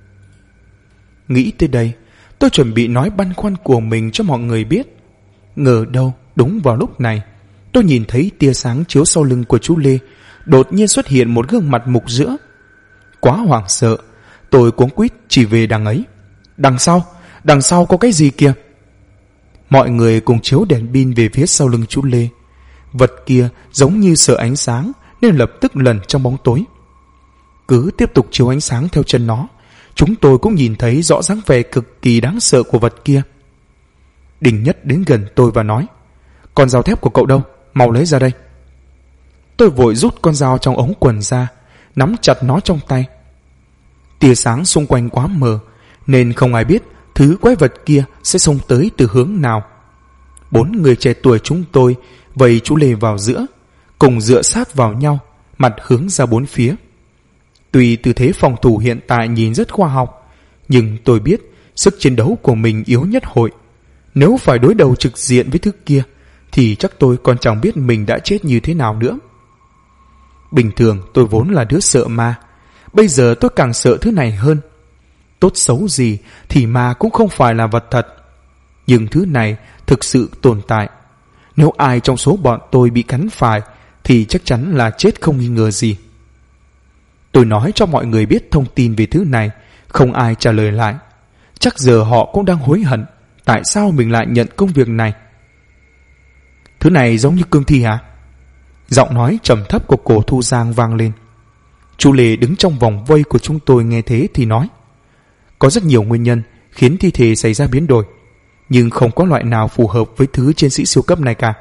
Nghĩ tới đây, tôi chuẩn bị nói băn khoăn của mình cho mọi người biết. Ngờ đâu đúng vào lúc này tôi nhìn thấy tia sáng chiếu sau lưng của chú Lê, đột nhiên xuất hiện một gương mặt mục rữa. Quá hoảng sợ, tôi cuống quýt chỉ về đằng ấy. Đằng sau có cái gì kìa? Mọi người cùng chiếu đèn pin về phía sau lưng chú Lê. Vật kia giống như sợ ánh sáng nên lập tức lẩn trong bóng tối. Cứ tiếp tục chiếu ánh sáng theo chân nó, chúng tôi cũng nhìn thấy rõ dáng vẻ cực kỳ đáng sợ của vật kia. Đinh Nhất đến gần tôi và nói: "Con dao thép của cậu đâu? Mau lấy ra đây." Tôi vội rút con dao trong ống quần ra, nắm chặt nó trong tay. Tia sáng xung quanh quá mờ nên không ai biết thứ quái vật kia sẽ xông tới từ hướng nào. 4 người trẻ tuổi chúng tôi vây chú Lê vào giữa, cùng dựa sát vào nhau, mặt hướng ra bốn phía. Tuy tư thế phòng thủ hiện tại nhìn rất khoa học, nhưng tôi biết sức chiến đấu của mình yếu nhất hội. Nếu phải đối đầu trực diện với thứ kia thì chắc tôi còn chẳng biết mình đã chết như thế nào nữa. Bình thường tôi vốn là đứa sợ ma, bây giờ tôi càng sợ thứ này hơn. Tốt xấu gì thì ma cũng không phải là vật thật, nhưng thứ này thực sự tồn tại. Nếu ai trong số bọn tôi bị cắn phải thì chắc chắn là chết không nghi ngờ gì. Tôi nói cho mọi người biết thông tin về thứ này, không ai trả lời lại. Chắc giờ họ cũng đang hối hận tại sao mình lại nhận công việc này. Thứ này giống như cương thi hả? Giọng nói trầm thấp của Cổ Thu Giang vang lên. Chú Lê đứng trong vòng vây của chúng tôi nghe thế thì nói: "Có rất nhiều nguyên nhân khiến thi thể xảy ra biến đổi, nhưng không có loại nào phù hợp với thứ chiến sĩ siêu cấp này cả."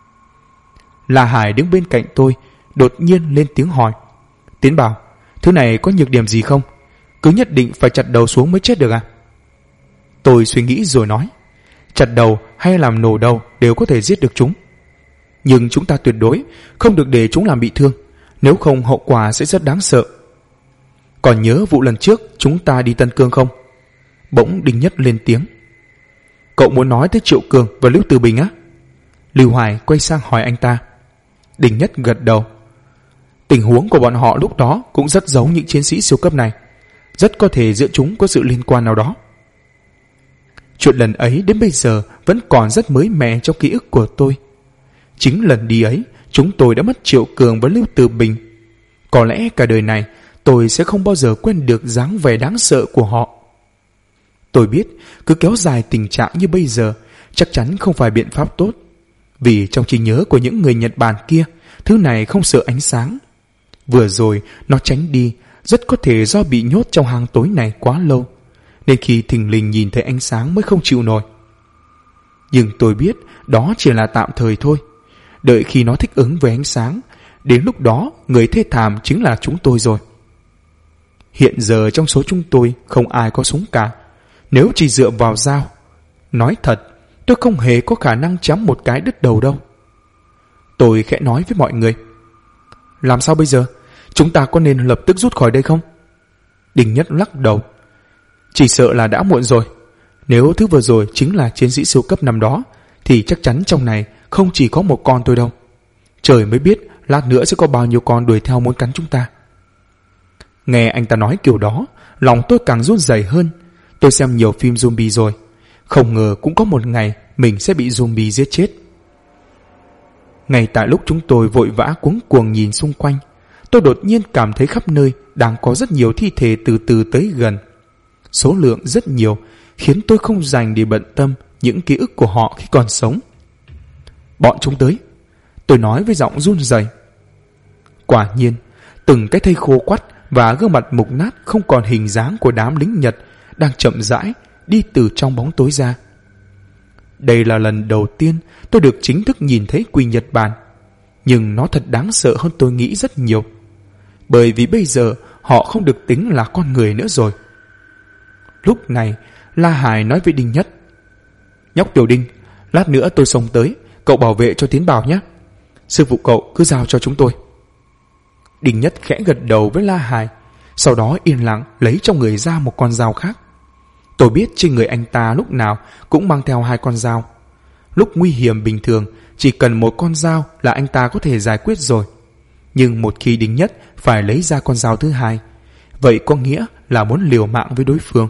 La Hải đứng bên cạnh tôi đột nhiên lên tiếng hỏi: "Tiến Bảo, thứ này có nhược điểm gì không? Cứ nhất định phải chặt đầu xuống mới chết được à?" Tôi suy nghĩ rồi nói: "Chặt đầu hay làm nổ đầu đều có thể giết được chúng, nhưng chúng ta tuyệt đối không được để chúng làm bị thương, nếu không hậu quả sẽ rất đáng sợ. Còn nhớ vụ lần trước chúng ta đi Tân Cương không?" Bỗng Đinh Nhất lên tiếng: "Cậu muốn nói tới Triệu Cường và Lưu Từ Bình á?" Lưu Hoài quay sang hỏi anh ta. Đình Nhất gật đầu. Tình huống của bọn họ lúc đó cũng rất giống những chiến sĩ siêu cấp này. Rất có thể giữa chúng có sự liên quan nào đó. Chuyện lần ấy đến bây giờ vẫn còn rất mới mẻ trong ký ức của tôi. Chính lần đi ấy, chúng tôi đã mất Triệu Cường và Lưu Tử Bình. Có lẽ cả đời này tôi sẽ không bao giờ quên được dáng vẻ đáng sợ của họ. Tôi biết cứ kéo dài tình trạng như bây giờ chắc chắn không phải biện pháp tốt. Vì trong trí nhớ của những người Nhật Bản kia, thứ này không sợ ánh sáng. Vừa rồi nó tránh đi, rất có thể do bị nhốt trong hang tối này quá lâu, nên khi thình lình nhìn thấy ánh sáng mới không chịu nổi. Nhưng tôi biết đó chỉ là tạm thời thôi. Đợi khi nó thích ứng với ánh sáng, đến lúc đó người thê thảm chính là chúng tôi rồi. Hiện giờ trong số chúng tôi không ai có súng cả. Nếu chỉ dựa vào dao, nói thật, tôi không hề có khả năng chém một cái đứt đầu đâu. Tôi khẽ nói với mọi người. Làm sao bây giờ? Chúng ta có nên lập tức rút khỏi đây không? Đình Nhất lắc đầu. Chỉ sợ là đã muộn rồi. Nếu thứ vừa rồi chính là chiến sĩ siêu cấp năm đó, thì chắc chắn trong này không chỉ có một con tôi đâu. Trời mới biết lát nữa sẽ có bao nhiêu con đuổi theo muốn cắn chúng ta. Nghe anh ta nói kiểu đó, lòng tôi càng run rẩy hơn. Tôi xem nhiều phim zombie rồi, không ngờ cũng có một ngày mình sẽ bị zombie giết chết. Ngay tại lúc chúng tôi vội vã cuống cuồng nhìn xung quanh, tôi đột nhiên cảm thấy khắp nơi đang có rất nhiều thi thể từ từ tới gần. Số lượng rất nhiều, khiến tôi không dành để bận tâm những ký ức của họ khi còn sống. Bọn chúng tới, tôi nói với giọng run rẩy. Quả nhiên, từng cái thây khô quắt và gương mặt mục nát không còn hình dáng của đám lính Nhật đang chậm rãi đi từ trong bóng tối ra. Đây là lần đầu tiên tôi được chính thức nhìn thấy quỷ Nhật Bản, nhưng nó thật đáng sợ hơn tôi nghĩ rất nhiều, bởi vì bây giờ họ không được tính là con người nữa rồi. Lúc này, La Hải nói với Đinh Nhất. Nhóc Tiểu Đinh, lát nữa tôi xông tới, cậu bảo vệ cho Tiến Bảo nhé. Sư phụ cậu cứ giao cho chúng tôi. Đinh Nhất khẽ gật đầu với La Hải, sau đó yên lặng lấy trong người ra một con dao khác. Tôi biết trên người anh ta lúc nào cũng mang theo 2 con dao. Lúc nguy hiểm bình thường, chỉ cần một con dao là anh ta có thể giải quyết rồi. Nhưng một khi Đinh Nhất phải lấy ra con dao thứ 2, vậy có nghĩa là muốn liều mạng với đối phương.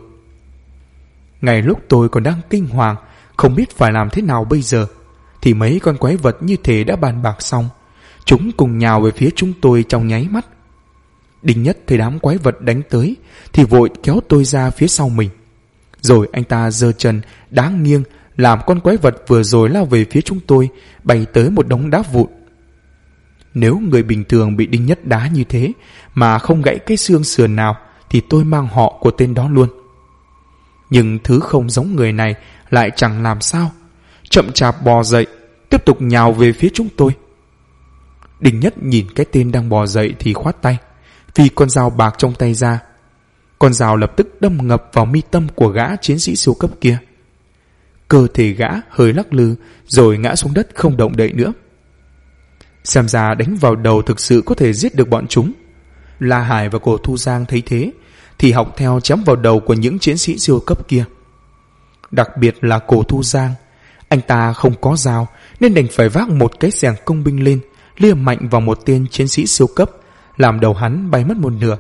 Ngay lúc tôi còn đang kinh hoàng, không biết phải làm thế nào bây giờ, thì mấy con quái vật như thể đã bàn bạc xong. Chúng cùng nhào về phía chúng tôi trong nháy mắt. Đinh Nhất thấy đám quái vật đánh tới thì vội kéo tôi ra phía sau mình. Rồi anh ta giơ chân đá nghiêng, làm con quái vật vừa rồi lao về phía chúng tôi bay tới một đống đá vụn. Nếu người bình thường bị Đinh Nhất đá như thế mà không gãy cái xương sườn nào thì tôi mang họ của tên đó luôn. Nhưng thứ không giống người này lại chẳng làm sao, chậm chạp bò dậy, tiếp tục nhào về phía chúng tôi. Đinh Nhất nhìn cái tên đang bò dậy thì khoát tay, vì con dao bạc trong tay ra. Con dao lập tức đâm ngập vào mi tâm của gã chiến sĩ siêu cấp kia. Cơ thể gã hơi lắc lư rồi ngã xuống đất không động đậy nữa. Xem ra đánh vào đầu thực sự có thể giết được bọn chúng. La Hải và Cổ Thu Giang thấy thế thì học theo chém vào đầu của những chiến sĩ siêu cấp kia. Đặc biệt là Cổ Thu Giang, anh ta không có dao nên đành phải vác một cái xẻng công binh lên, lia mạnh vào một tên chiến sĩ siêu cấp, làm đầu hắn bay mất một nửa.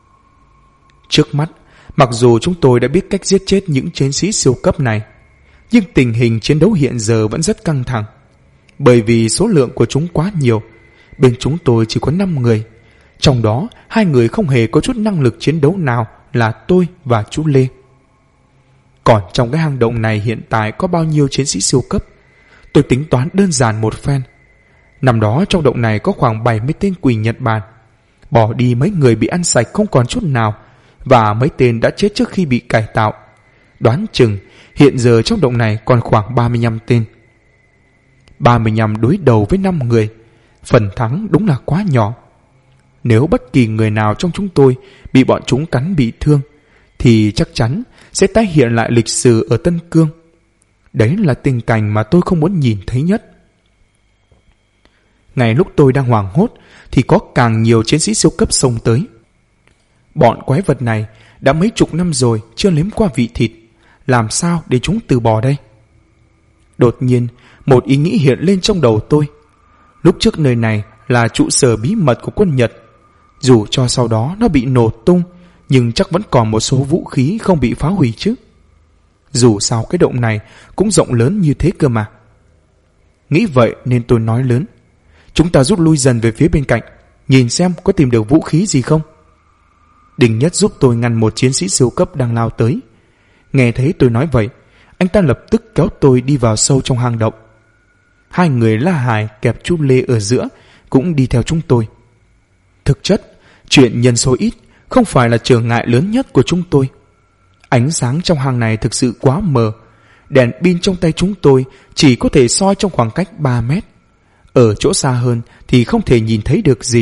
Trước mắt, mặc dù chúng tôi đã biết cách giết chết những chiến sĩ siêu cấp này, nhưng tình hình chiến đấu hiện giờ vẫn rất căng thẳng. Bởi vì số lượng của chúng quá nhiều, bên chúng tôi chỉ có 5 người, trong đó 2 người không hề có chút năng lực chiến đấu nào là tôi và chú Lê. Còn trong cái hang động này hiện tại có bao nhiêu chiến sĩ siêu cấp? Tôi tính toán đơn giản một phen. Năm đó trong động này có khoảng 70 tên quỷ Nhật Bản. Bỏ đi mấy người bị ăn sạch không còn chút nào, và mấy tên đã chết trước khi bị cải tạo. Đoán chừng hiện giờ trong động này còn khoảng 35 tên. 35 đối đầu với 5 người, phần thắng đúng là quá nhỏ. Nếu bất kỳ người nào trong chúng tôi bị bọn chúng cắn bị thương, thì chắc chắn sẽ tái hiện lại lịch sử ở Tân Cương. Đấy là tình cảnh mà tôi không muốn nhìn thấy nhất. Ngay lúc tôi đang hoảng hốt thì có càng nhiều chiến sĩ siêu cấp xông tới. Bọn quái vật này đã mấy chục năm rồi chưa nếm qua vị thịt, làm sao để chúng từ bỏ đây? Đột nhiên, một ý nghĩ hiện lên trong đầu tôi. Lúc trước nơi này là trụ sở bí mật của quân Nhật. Dù cho sau đó nó bị nổ tung, nhưng chắc vẫn còn một số vũ khí không bị phá hủy chứ. Dù sao cái động này cũng rộng lớn như thế cơ mà. Nghĩ vậy nên tôi nói lớn: chúng ta rút lui dần về phía bên cạnh, nhìn xem có tìm được vũ khí gì không. Đình Nhất giúp tôi ngăn một chiến sĩ siêu cấp đang lao tới. Nghe thấy tôi nói vậy, anh ta lập tức kéo tôi đi vào sâu trong hang động. Hai người La Hải kẹp chú Lê ở giữa cũng đi theo chúng tôi. Thực chất, chuyện nhân số ít không phải là trở ngại lớn nhất của chúng tôi. Ánh sáng trong hang này thực sự quá mờ. Đèn pin trong tay chúng tôi chỉ có thể soi trong khoảng cách 3 mét. Ở chỗ xa hơn thì không thể nhìn thấy được gì.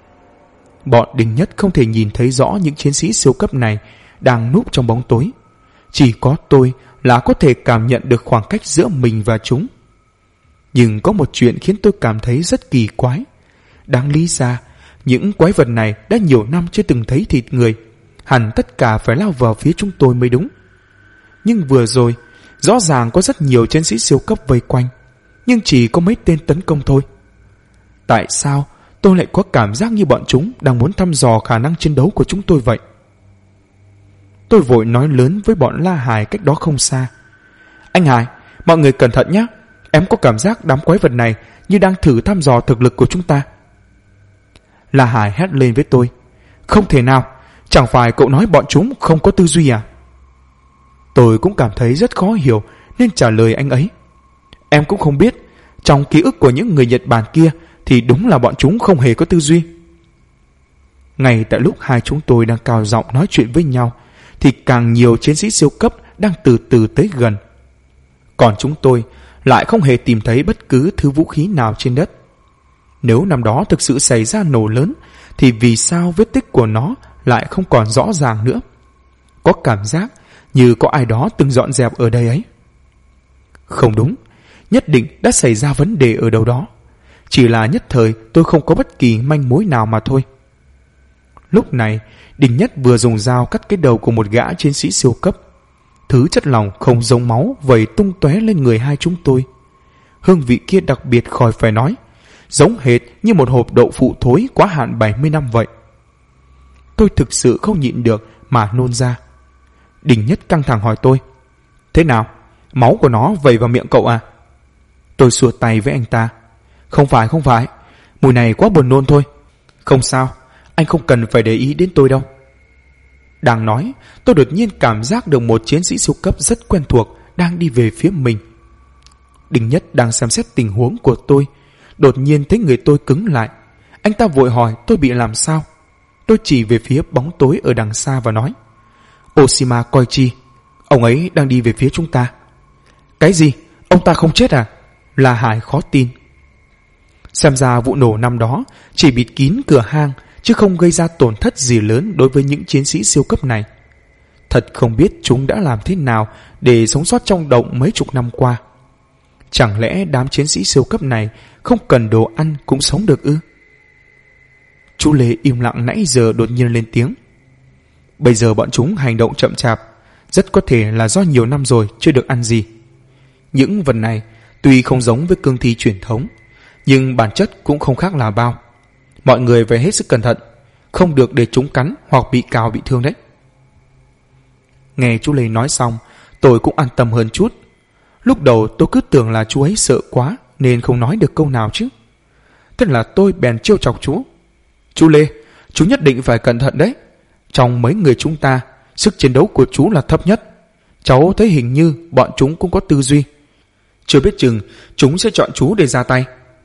Bọn Đình Nhất không thể nhìn thấy rõ những chiến sĩ siêu cấp này đang núp trong bóng tối. Chỉ có tôi là có thể cảm nhận được khoảng cách giữa mình và chúng. Nhưng có một chuyện khiến tôi cảm thấy rất kỳ quái. Đáng lý ra, những quái vật này đã nhiều năm chưa từng thấy thịt người, hẳn tất cả phải lao vào phía chúng tôi mới đúng. Nhưng vừa rồi, rõ ràng có rất nhiều chiến sĩ siêu cấp vây quanh, nhưng chỉ có mấy tên tấn công thôi. Tại sao tôi lại có cảm giác như bọn chúng đang muốn thăm dò khả năng chiến đấu của chúng tôi vậy? Tôi vội nói lớn với bọn La Hải cách đó không xa: anh Hải, mọi người cẩn thận nhé. Em có cảm giác đám quái vật này như đang thử thăm dò thực lực của chúng ta. La Hải hét lên với tôi: không thể nào, chẳng phải cậu nói bọn chúng không có tư duy à? Tôi cũng cảm thấy rất khó hiểu nên trả lời anh ấy: em cũng không biết. Trong ký ức của những người Nhật Bản kia thì đúng là bọn chúng không hề có tư duy. Ngay tại lúc hai chúng tôi đang cao giọng nói chuyện với nhau thì càng nhiều chiến sĩ siêu cấp đang từ từ tới gần. Còn chúng tôi lại không hề tìm thấy bất cứ thứ vũ khí nào trên đất. Nếu năm đó thực sự xảy ra nổ lớn thì vì sao vết tích của nó lại không còn rõ ràng nữa? Có cảm giác như có ai đó từng dọn dẹp ở đây ấy. Không đúng, nhất định đã xảy ra vấn đề ở đâu đó. Chỉ là nhất thời tôi không có bất kỳ manh mối nào mà thôi. Lúc này, Đình Nhất vừa dùng dao cắt cái đầu của một gã chiến sĩ siêu cấp. Thứ chất lỏng không giống máu vẩy tung tóe lên người hai chúng tôi. Hương vị kia đặc biệt khỏi phải nói, giống hệt như một hộp đậu phụ thối quá hạn 70 năm vậy. Tôi thực sự không nhịn được mà nôn ra. Đình Nhất căng thẳng hỏi tôi: thế nào? Máu của nó vẩy vào miệng cậu à? Tôi xua tay với anh ta: không phải, mùi này quá buồn nôn thôi. Không sao, anh không cần phải để ý đến tôi đâu. Đang nói, tôi đột nhiên cảm giác được một chiến sĩ siêu cấp rất quen thuộc đang đi về phía mình. Đình Nhất đang xem xét tình huống của tôi, đột nhiên thấy người tôi cứng lại. Anh ta vội hỏi tôi bị làm sao. Tôi chỉ về phía bóng tối ở đằng xa và nói: Oshima Koichi, ông ấy đang đi về phía chúng ta. Cái gì? Ông ta không chết à? La Hải khó tin. Xem ra vụ nổ năm đó chỉ bịt kín cửa hang chứ không gây ra tổn thất gì lớn đối với những chiến sĩ siêu cấp này. Thật không biết chúng đã làm thế nào để sống sót trong động mấy chục năm qua. Chẳng lẽ đám chiến sĩ siêu cấp này không cần đồ ăn cũng sống được ư? Chú Lê im lặng nãy giờ đột nhiên lên tiếng: bây giờ bọn chúng hành động chậm chạp, rất có thể là do nhiều năm rồi chưa được ăn gì. Những vật này tuy không giống với cương thi truyền thống, nhưng bản chất cũng không khác là bao. Mọi người phải hết sức cẩn thận, không được để chúng cắn hoặc bị cào bị thương đấy. Nghe chú Lê nói xong, tôi cũng an tâm hơn chút. Lúc đầu tôi cứ tưởng là chú ấy sợ quá nên không nói được câu nào chứ. Thế là tôi bèn trêu chọc chú: chú Lê, chú nhất định phải cẩn thận đấy. Trong mấy người chúng ta, sức chiến đấu của chú là thấp nhất. Cháu thấy hình như bọn chúng cũng có tư duy. Chưa biết chừng chúng sẽ chọn chú để ra tay.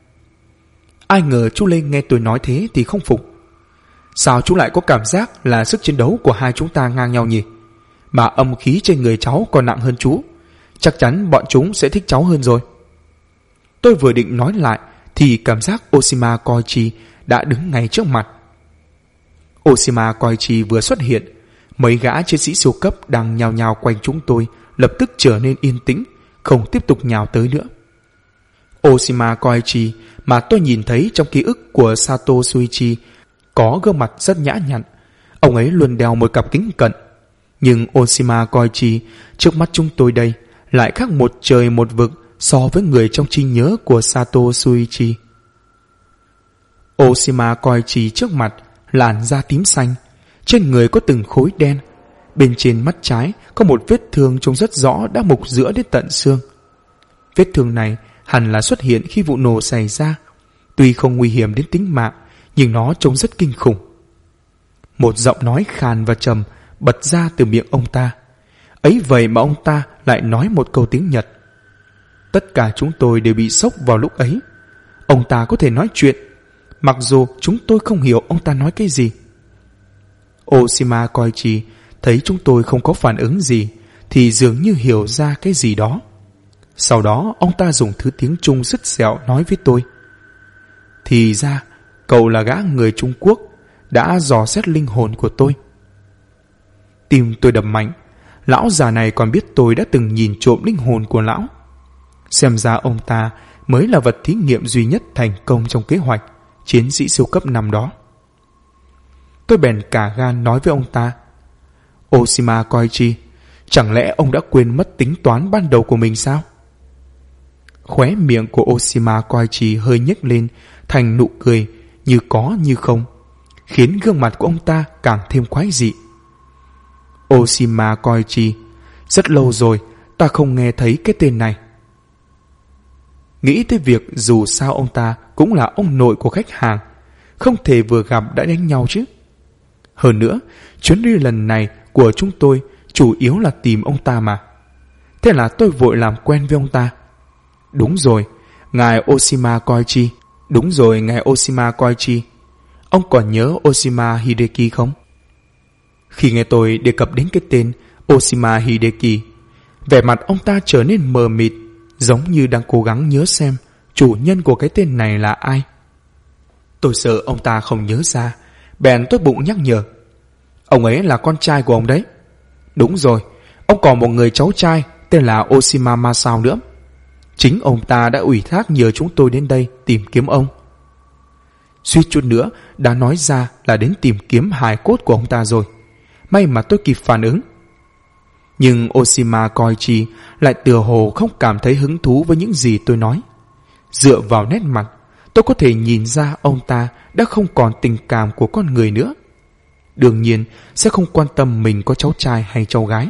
Ai ngờ chú Lê nghe tôi nói thế thì không phục. Sao chú lại có cảm giác là sức chiến đấu của hai chúng ta ngang nhau nhỉ? Mà âm khí trên người cháu còn nặng hơn chú. Chắc chắn bọn chúng sẽ thích cháu hơn rồi. Tôi vừa định nói lại thì cảm giác Oshima Koichi đã đứng ngay trước mặt. Oshima Koichi vừa xuất hiện, mấy gã chiến sĩ siêu cấp đang nhào nhào quanh chúng tôi lập tức trở nên yên tĩnh, không tiếp tục nhào tới nữa. Oshima Koichi mà tôi nhìn thấy trong ký ức của Sato Shuichi có gương mặt rất nhã nhặn. Ông ấy luôn đeo một cặp kính cận. Nhưng Oshima Koichi trước mắt chúng tôi đây lại khác một trời một vực so với người trong trí nhớ của Sato Shuichi. Oshima Koichi trước mặt, làn da tím xanh, trên người có từng khối đen, bên trên mắt trái có một vết thương trông rất rõ đã mục giữa đến tận xương. Vết thương này hẳn là xuất hiện khi vụ nổ xảy ra, tuy không nguy hiểm đến tính mạng, nhưng nó trông rất kinh khủng. Một giọng nói khàn và trầm bật ra từ miệng ông ta. Ấy vậy mà ông ta lại nói một câu tiếng Nhật. Tất cả chúng tôi đều bị sốc vào lúc ấy. Ông ta có thể nói chuyện, mặc dù chúng tôi không hiểu ông ta nói cái gì. Oshima Koichi thấy chúng tôi không có phản ứng gì thì dường như hiểu ra cái gì đó. Sau đó ông ta dùng thứ tiếng Trung sứt sẹo nói với tôi. Thì ra cậu là gã người Trung Quốc đã dò xét linh hồn của tôi. Tim tôi đập mạnh. Lão già này còn biết tôi đã từng nhìn trộm linh hồn của lão. Xem ra ông ta mới là vật thí nghiệm duy nhất thành công trong kế hoạch chiến sĩ siêu cấp năm đó. Tôi bèn cả gan nói với ông ta. Oshima Koichi, chẳng lẽ ông đã quên mất tính toán ban đầu của mình sao? Khóe miệng của Oshima Koichi hơi nhếch lên thành nụ cười như có như không, khiến gương mặt của ông ta càng thêm quái dị. Oshima Koichi, rất lâu rồi ta không nghe thấy cái tên này. Nghĩ tới việc dù sao ông ta cũng là ông nội của khách hàng, không thể vừa gặp đã đánh nhau chứ. Hơn nữa, chuyến đi lần này của chúng tôi chủ yếu là tìm ông ta mà. Thế là tôi vội làm quen với ông ta. Đúng rồi, ngài Oshima Koichi. Đúng rồi, ngài Oshima Koichi. Ông còn nhớ Oshima Hideki không? Khi nghe tôi đề cập đến cái tên Oshima Hideki, vẻ mặt ông ta trở nên mờ mịt, giống như đang cố gắng nhớ xem chủ nhân của cái tên này là ai. Tôi sợ ông ta không nhớ ra, bèn tốt bụng nhắc nhở. Ông ấy là con trai của ông đấy. Đúng rồi, ông còn một người cháu trai tên là Oshima Masao nữa. Chính ông ta đã ủy thác nhờ chúng tôi đến đây tìm kiếm ông. Suýt chút nữa đã nói ra là đến tìm kiếm hài cốt của ông ta rồi. May mà tôi kịp phản ứng. Nhưng Oshima Koichi lại tựa hồ không cảm thấy hứng thú với những gì tôi nói. Dựa vào nét mặt, tôi có thể nhìn ra ông ta đã không còn tình cảm của con người nữa. Đương nhiên sẽ không quan tâm mình có cháu trai hay cháu gái.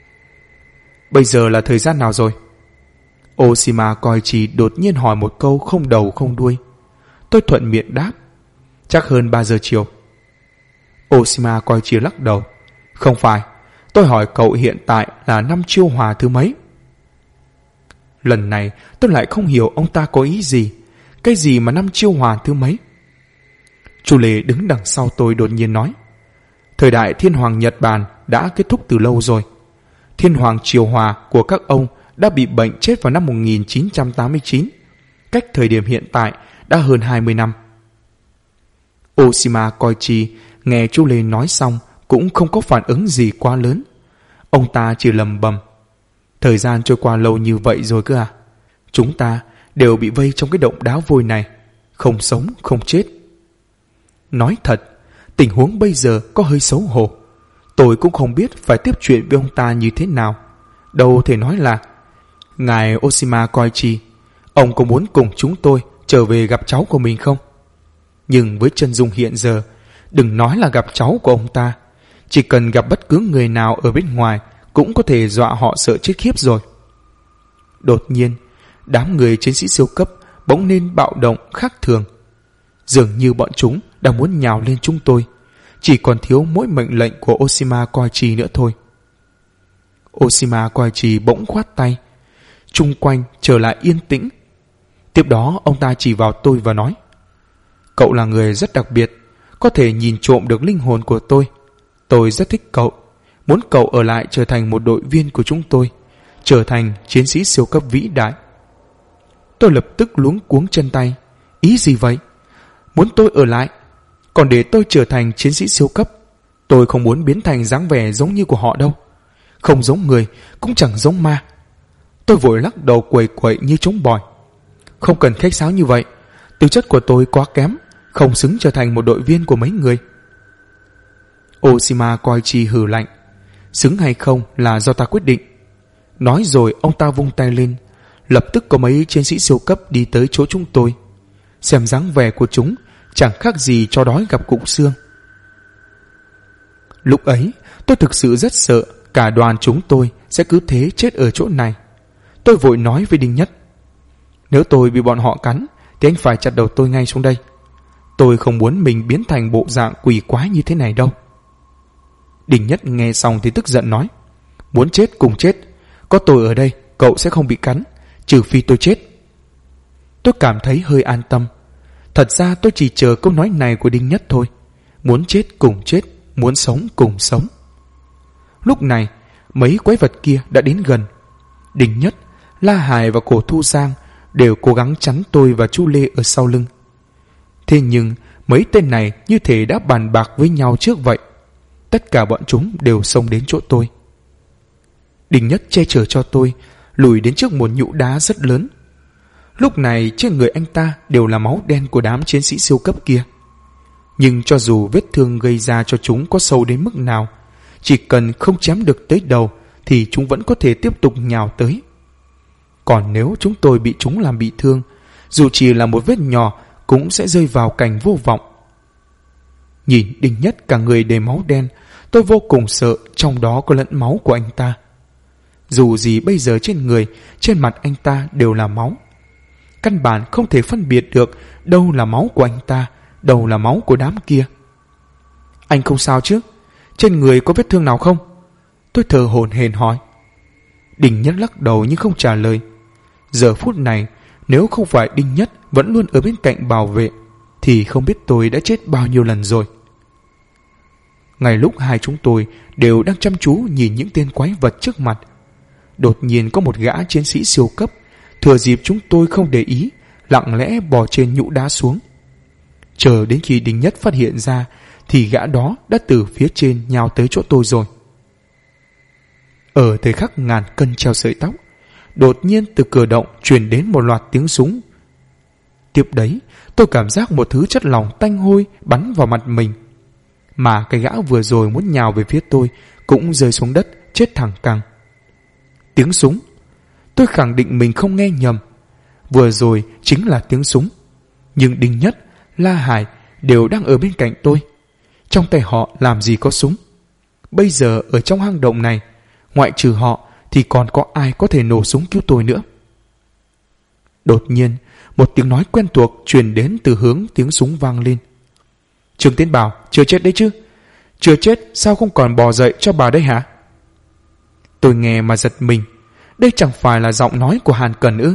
Bây giờ là thời gian nào rồi? Oshima Koichi đột nhiên hỏi một câu không đầu không đuôi. Tôi thuận miệng đáp. Chắc hơn 3 giờ chiều. Oshima Koichi lắc đầu. Không phải, tôi hỏi cậu hiện tại là năm chiêu hòa thứ mấy? Lần này tôi lại không hiểu ông ta có ý gì. Cái gì mà năm chiêu hòa thứ mấy? Chu Lê đứng đằng sau tôi đột nhiên nói. Thời đại thiên hoàng Nhật Bản đã kết thúc từ lâu rồi. Thiên hoàng triều hòa của các ông đã bị bệnh chết vào năm 1989. Cách thời điểm hiện tại đã hơn 20 năm. Oshima Koichi nghe Chu Lê nói xong cũng không có phản ứng gì quá lớn. Ông ta chỉ lầm bầm. Thời gian trôi qua lâu như vậy rồi cơ à? Chúng ta đều bị vây trong cái động đá vôi này, không sống không chết. Nói thật, tình huống bây giờ có hơi xấu hổ. Tôi cũng không biết phải tiếp chuyện với ông ta như thế nào. Đâu thể nói là ngài Oshima Koichi, ông có muốn cùng chúng tôi trở về gặp cháu của mình không? Nhưng với chân dung hiện giờ, đừng nói là gặp cháu của ông ta, chỉ cần gặp bất cứ người nào ở bên ngoài cũng có thể dọa họ sợ chết khiếp rồi. Đột nhiên, đám người chiến sĩ siêu cấp bỗng nên bạo động khác thường. Dường như bọn chúng đang muốn nhào lên chúng tôi, chỉ còn thiếu mỗi mệnh lệnh của Oshima Koichi nữa thôi. Oshima Koichi bỗng khoát tay, chung quanh trở lại yên tĩnh. Tiếp đó ông ta chỉ vào tôi và nói: Cậu là người rất đặc biệt, có thể nhìn trộm được linh hồn của tôi. Tôi rất thích cậu, muốn cậu ở lại trở thành một đội viên của chúng tôi, trở thành chiến sĩ siêu cấp vĩ đại. Tôi lập tức luống cuống chân tay. Ý gì vậy? Muốn tôi ở lại, còn để tôi trở thành chiến sĩ siêu cấp? Tôi không muốn biến thành dáng vẻ giống như của họ đâu. Không giống người, cũng chẳng giống ma. Tôi vội lắc đầu quẩy quậy như trống bòi. Không cần khách sáo như vậy, tư chất của tôi quá kém, không xứng trở thành một đội viên của mấy người. Oshima Koichi hừ lạnh. Xứng hay không là do ta quyết định. Nói rồi ông ta vung tay lên, lập tức có mấy chiến sĩ siêu cấp đi tới chỗ chúng tôi. Xem dáng vẻ của chúng chẳng khác gì chó đói gặp cục xương. Lúc ấy tôi thực sự rất sợ cả đoàn chúng tôi sẽ cứ thế chết ở chỗ này. Tôi vội nói với Đinh Nhất: nếu tôi bị bọn họ cắn thì anh phải chặt đầu tôi ngay xuống đây. Tôi không muốn mình biến thành bộ dạng quỷ quái như thế này đâu. Đinh Nhất nghe xong thì tức giận nói: muốn chết cùng chết, có tôi ở đây cậu sẽ không bị cắn, trừ phi tôi chết. Tôi cảm thấy hơi an tâm. Thật ra tôi chỉ chờ câu nói này của Đinh Nhất thôi. Muốn chết cùng chết, muốn sống cùng sống. Lúc này mấy quái vật kia đã đến gần. Đinh Nhất, La Hải và Cổ Thu Giang đều cố gắng chắn tôi và Chu Lê ở sau lưng. Thế nhưng mấy tên này như thể đã bàn bạc với nhau trước vậy. Tất cả bọn chúng đều xông đến chỗ tôi. Đinh Nhất che chở cho tôi, lùi đến trước một nhũ đá rất lớn. Lúc này trên người anh ta đều là máu đen của đám chiến sĩ siêu cấp kia. Nhưng cho dù vết thương gây ra cho chúng có sâu đến mức nào, chỉ cần không chém được tới đầu thì chúng vẫn có thể tiếp tục nhào tới. Còn nếu chúng tôi bị chúng làm bị thương, dù chỉ là một vết nhỏ cũng sẽ rơi vào cảnh vô vọng. Nhìn Đinh Nhất cả người đầy máu đen, tôi vô cùng sợ trong đó có lẫn máu của anh ta. Dù gì bây giờ trên người, trên mặt anh ta đều là máu. Căn bản không thể phân biệt được đâu là máu của anh ta, đâu là máu của đám kia. Anh không sao chứ? Trên người có vết thương nào không? Tôi thở hổn hển hỏi. Đinh Nhất lắc đầu nhưng không trả lời. Giờ phút này, nếu không phải Đinh Nhất vẫn luôn ở bên cạnh bảo vệ, thì không biết tôi đã chết bao nhiêu lần rồi. Ngay lúc hai chúng tôi đều đang chăm chú nhìn những tên quái vật trước mặt, đột nhiên có một gã chiến sĩ siêu cấp thừa dịp chúng tôi không để ý, lặng lẽ bò trên nhũ đá xuống. Chờ đến khi Đinh Nhất phát hiện ra thì gã đó đã từ phía trên nhào tới chỗ tôi rồi. Ở thời khắc ngàn cân treo sợi tóc, đột nhiên từ cửa động truyền đến một loạt tiếng súng. Tiếp đấy tôi cảm giác một thứ chất lỏng tanh hôi bắn vào mặt mình, mà cái gã vừa rồi muốn nhào về phía tôi cũng rơi xuống đất chết thẳng cẳng. Tiếng súng. Tôi khẳng định mình không nghe nhầm. Vừa rồi chính là tiếng súng. Nhưng Đinh Nhất, La Hải đều đang ở bên cạnh tôi. Trong tay họ làm gì có súng. Bây giờ ở trong hang động này, ngoại trừ họ thì còn có ai có thể nổ súng cứu tôi nữa. Đột nhiên một tiếng nói quen thuộc truyền đến từ hướng tiếng súng vang lên. Trương Tiến Bảo chưa chết đấy chứ? Chưa chết sao không còn bò dậy cho bà đây hả? Tôi nghe mà giật mình. Đây chẳng phải là giọng nói của Hàn Cần ư?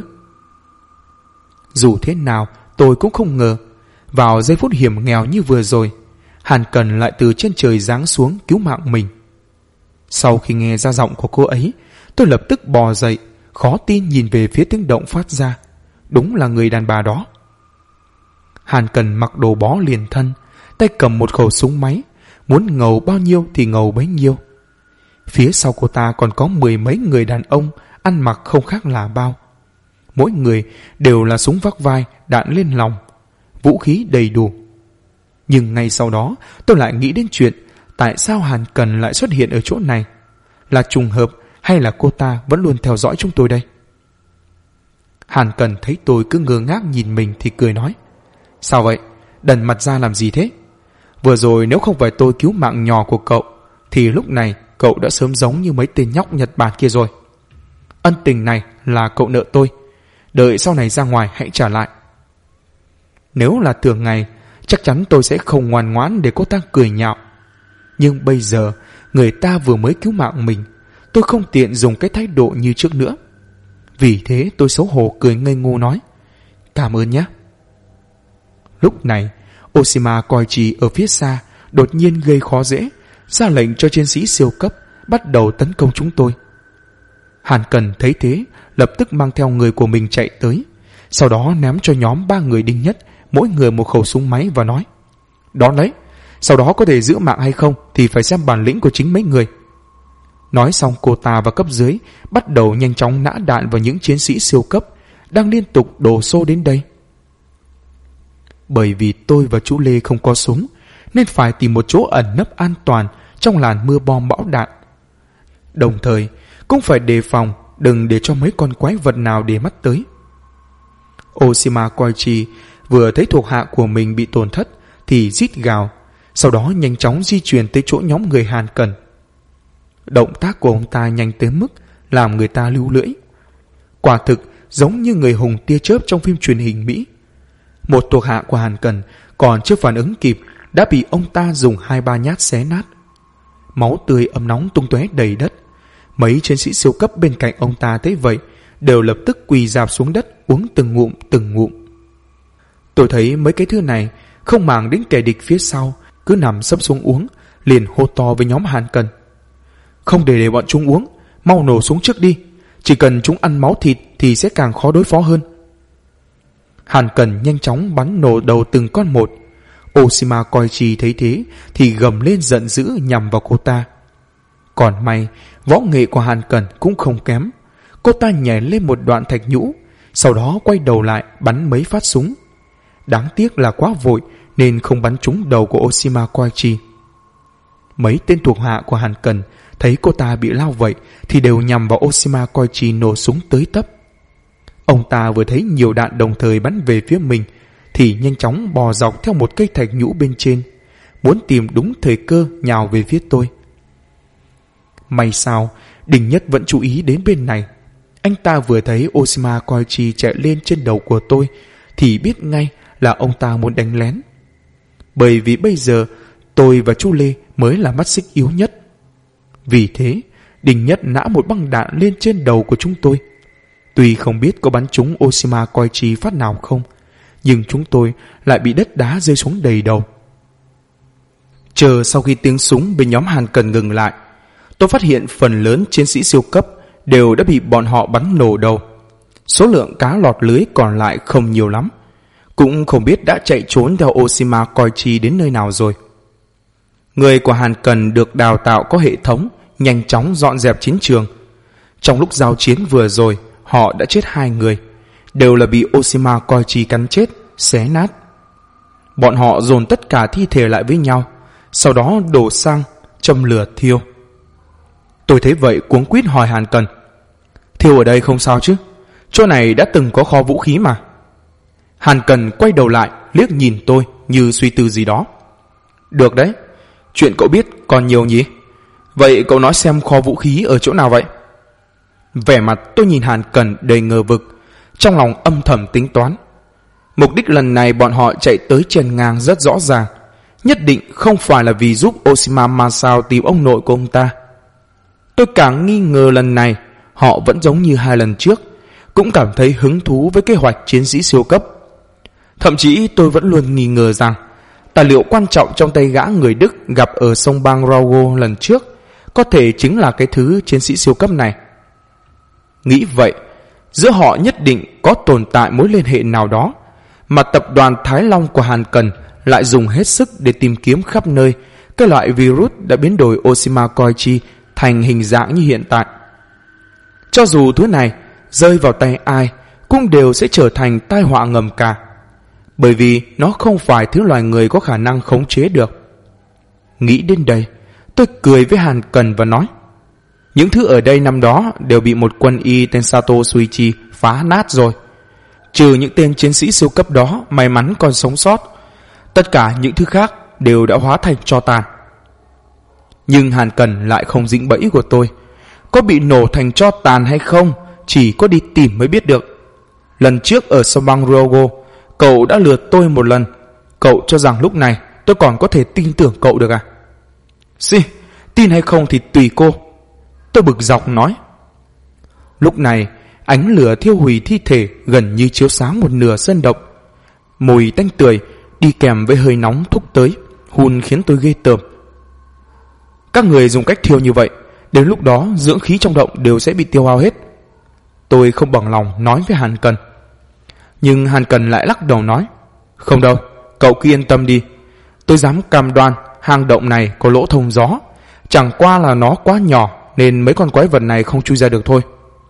Dù thế nào tôi cũng không ngờ, vào giây phút hiểm nghèo như vừa rồi, Hàn Cần lại từ trên trời giáng xuống cứu mạng mình. Sau khi nghe ra giọng của cô ấy, tôi lập tức bò dậy, khó tin nhìn về phía tiếng động phát ra. Đúng là người đàn bà đó. Hàn Cần mặc đồ bó liền thân, tay cầm một khẩu súng máy, muốn ngầu bao nhiêu thì ngầu bấy nhiêu. Phía sau cô ta còn có 10 mấy người đàn ông ăn mặc không khác là bao. Mỗi người đều là súng vác vai, đạn lên lòng, vũ khí đầy đủ. Nhưng ngay sau đó tôi lại nghĩ đến chuyện tại sao Hàn Cần lại xuất hiện ở chỗ này. Là trùng hợp hay là cô ta vẫn luôn theo dõi chúng tôi đây? Hàn Cần thấy tôi cứ ngơ ngác nhìn mình thì cười nói: sao vậy? Đần mặt ra làm gì thế? Vừa rồi nếu không phải tôi cứu mạng nhỏ của cậu thì lúc này cậu đã sớm giống như mấy tên nhóc Nhật Bản kia rồi. Ân tình này là cậu nợ tôi, đợi sau này ra ngoài hãy trả lại. Nếu là thường ngày, chắc chắn tôi sẽ không ngoan ngoãn để cô ta cười nhạo. Nhưng bây giờ người ta vừa mới cứu mạng mình, tôi không tiện dùng cái thái độ như trước nữa. Vì thế tôi xấu hổ cười ngây ngô nói: cảm ơn nhé. Lúc này Oshima Koichi ở phía xa đột nhiên gây khó dễ, ra lệnh cho chiến sĩ siêu cấp bắt đầu tấn công chúng tôi. Hàn Cần thấy thế lập tức mang theo người của mình chạy tới, sau đó ném cho nhóm 3 người Đinh Nhất mỗi người một khẩu súng máy và nói: đón lấy, sau đó có thể giữ mạng hay không thì phải xem bản lĩnh của chính mấy người. Nói xong cô ta và cấp dưới bắt đầu nhanh chóng nã đạn vào những chiến sĩ siêu cấp đang liên tục đổ xô đến đây. Bởi vì tôi và chú Lê không có súng nên phải tìm một chỗ ẩn nấp an toàn trong làn mưa bom bão đạn. Đồng thời cũng phải đề phòng đừng để cho mấy con quái vật nào để mắt tới. Oshima Koichi vừa thấy thuộc hạ của mình bị tổn thất thì rít gào, sau đó nhanh chóng di chuyển tới chỗ nhóm người Hàn Cẩn. Động tác của ông ta nhanh tới mức làm người ta lưu lưỡi. Quả thực giống như người hùng tia chớp trong phim truyền hình Mỹ. Một thuộc hạ của Hàn Cẩn còn chưa phản ứng kịp đã bị ông ta dùng 2-3 nhát xé nát. Máu tươi ấm nóng tung tóe đầy đất. Mấy chiến sĩ siêu cấp bên cạnh ông ta thấy vậy đều lập tức quỳ rạp xuống đất uống từng ngụm. Tôi thấy mấy cái thứ này không màng đến kẻ địch phía sau, cứ nằm sấp xuống uống, liền hô to với nhóm Hàn Cẩn: không để bọn chúng uống, mau nổ súng trước đi, chỉ cần chúng ăn máu thịt thì sẽ càng khó đối phó hơn. Hàn Cẩn nhanh chóng bắn nổ đầu từng con một. Oshima Koichi thấy thế thì gầm lên giận dữ nhằm vào cô ta. Còn may võ nghệ của Hàn Cẩn cũng không kém. Cô ta nhảy lên một đoạn thạch nhũ, sau đó quay đầu lại bắn mấy phát súng. Đáng tiếc là quá vội nên không bắn trúng đầu của Oshima Koichi. Mấy tên thuộc hạ của Hàn Cẩn thấy cô ta bị lao vậy thì đều nhằm vào Oshima Koichi nổ súng tới tấp. Ông ta vừa thấy nhiều đạn đồng thời bắn về phía mình thì nhanh chóng bò dọc theo một cây thạch nhũ bên trên, muốn tìm đúng thời cơ nhào về phía tôi. May sao Đình Nhất vẫn chú ý đến bên này. Anh ta vừa thấy Oshima Koichi chạy lên trên đầu của tôi thì biết ngay là ông ta muốn đánh lén. Bởi vì bây giờ tôi và chú Lê mới là mắt xích yếu nhất. Vì thế Đình Nhất nã một băng đạn lên trên đầu của chúng tôi. Tuy không biết có bắn trúng Oshima Koichi phát nào không, nhưng chúng tôi lại bị đất đá rơi xuống đầy đầu. Chờ sau khi tiếng súng bên nhóm Hàn Cẩn ngừng lại, tôi phát hiện phần lớn chiến sĩ siêu cấp đều đã bị bọn họ bắn nổ đầu. Số lượng cá lọt lưới còn lại không nhiều lắm, cũng không biết đã chạy trốn theo Oshima Koichi đến nơi nào rồi. Người của Hàn Cẩn được đào tạo có hệ thống, nhanh chóng dọn dẹp chiến trường. Trong lúc giao chiến vừa rồi, họ đã chết 2 người, đều là bị Oshima Koichi cắn chết, xé nát. Bọn họ dồn tất cả thi thể lại với nhau, sau đó đổ xăng, châm lửa thiêu. Tôi thấy vậy cuống quýt hỏi Hàn Cẩn: thiêu ở đây không sao chứ? Chỗ này đã từng có kho vũ khí mà. Hàn Cẩn quay đầu lại liếc nhìn tôi như suy tư gì đó. Được đấy, chuyện cậu biết còn nhiều nhỉ? Vậy cậu nói xem kho vũ khí ở chỗ nào vậy? Vẻ mặt tôi nhìn Hàn Cẩn đầy ngờ vực, trong lòng âm thầm tính toán. Mục đích lần này bọn họ chạy tới chèn ngang rất rõ ràng, nhất định không phải là vì giúp Oshima Masao tìm ông nội của ông ta. Tôi càng nghi ngờ lần này họ vẫn giống như 2 lần trước, cũng cảm thấy hứng thú với kế hoạch chiến sĩ siêu cấp. Thậm chí tôi vẫn luôn nghi ngờ rằng tài liệu quan trọng trong tay gã người Đức gặp ở sông bang Raugo lần trước có thể chính là cái thứ chiến sĩ siêu cấp này. Nghĩ vậy, giữa họ nhất định có tồn tại mối liên hệ nào đó, mà tập đoàn Thái Long của Hàn Cẩn lại dùng hết sức để tìm kiếm khắp nơi cái loại virus đã biến đổi Oshima Koichi thành hình dạng như hiện tại. Cho dù thứ này rơi vào tay ai cũng đều sẽ trở thành tai họa ngầm cả, bởi vì nó không phải thứ loài người có khả năng khống chế được. Nghĩ đến đây, tôi cười với Hàn Cẩn và nói: những thứ ở đây năm đó đều bị một quân y tên Sato Suichi phá nát rồi. Trừ những tên chiến sĩ siêu cấp đó may mắn còn sống sót, tất cả những thứ khác đều đã hóa thành tro tàn. Nhưng Hàn Cẩn lại không dính bẫy của tôi. Có bị nổ thành tro tàn hay không chỉ có đi tìm mới biết được. Lần trước ở sông băng Ryogo, cậu đã lừa tôi một lần. Cậu cho rằng lúc này tôi còn có thể tin tưởng cậu được à? Xì, tin hay không thì tùy cô, tôi bực dọc nói. Lúc này ánh lửa thiêu hủy thi thể gần như chiếu sáng một nửa sân động. Mùi tanh tưởi đi kèm với hơi nóng thúc tới, hun khiến tôi ghê tởm. Các người dùng cách thiêu như vậy, đến lúc đó dưỡng khí trong động đều sẽ bị tiêu hao hết, tôi không bằng lòng nói với Hàn Cẩn. Nhưng Hàn Cẩn lại lắc đầu nói: không đâu, cậu cứ yên tâm đi. Tôi dám cam đoan hang động này có lỗ thông gió, chẳng qua là nó quá nhỏ nên mấy con quái vật này không chui ra được thôi.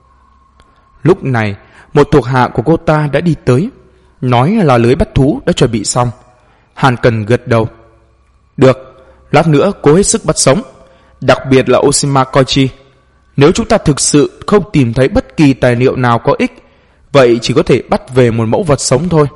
Lúc này một thuộc hạ của cô ta đã đi tới, nói là lưới bắt thú đã chuẩn bị xong. Hàn Cẩn gật đầu: được, lát nữa cố hết sức bắt sống, đặc biệt là Oshima Koichi. Nếu chúng ta thực sự không tìm thấy bất kỳ tài liệu nào có ích, vậy chỉ có thể bắt về một mẫu vật sống thôi.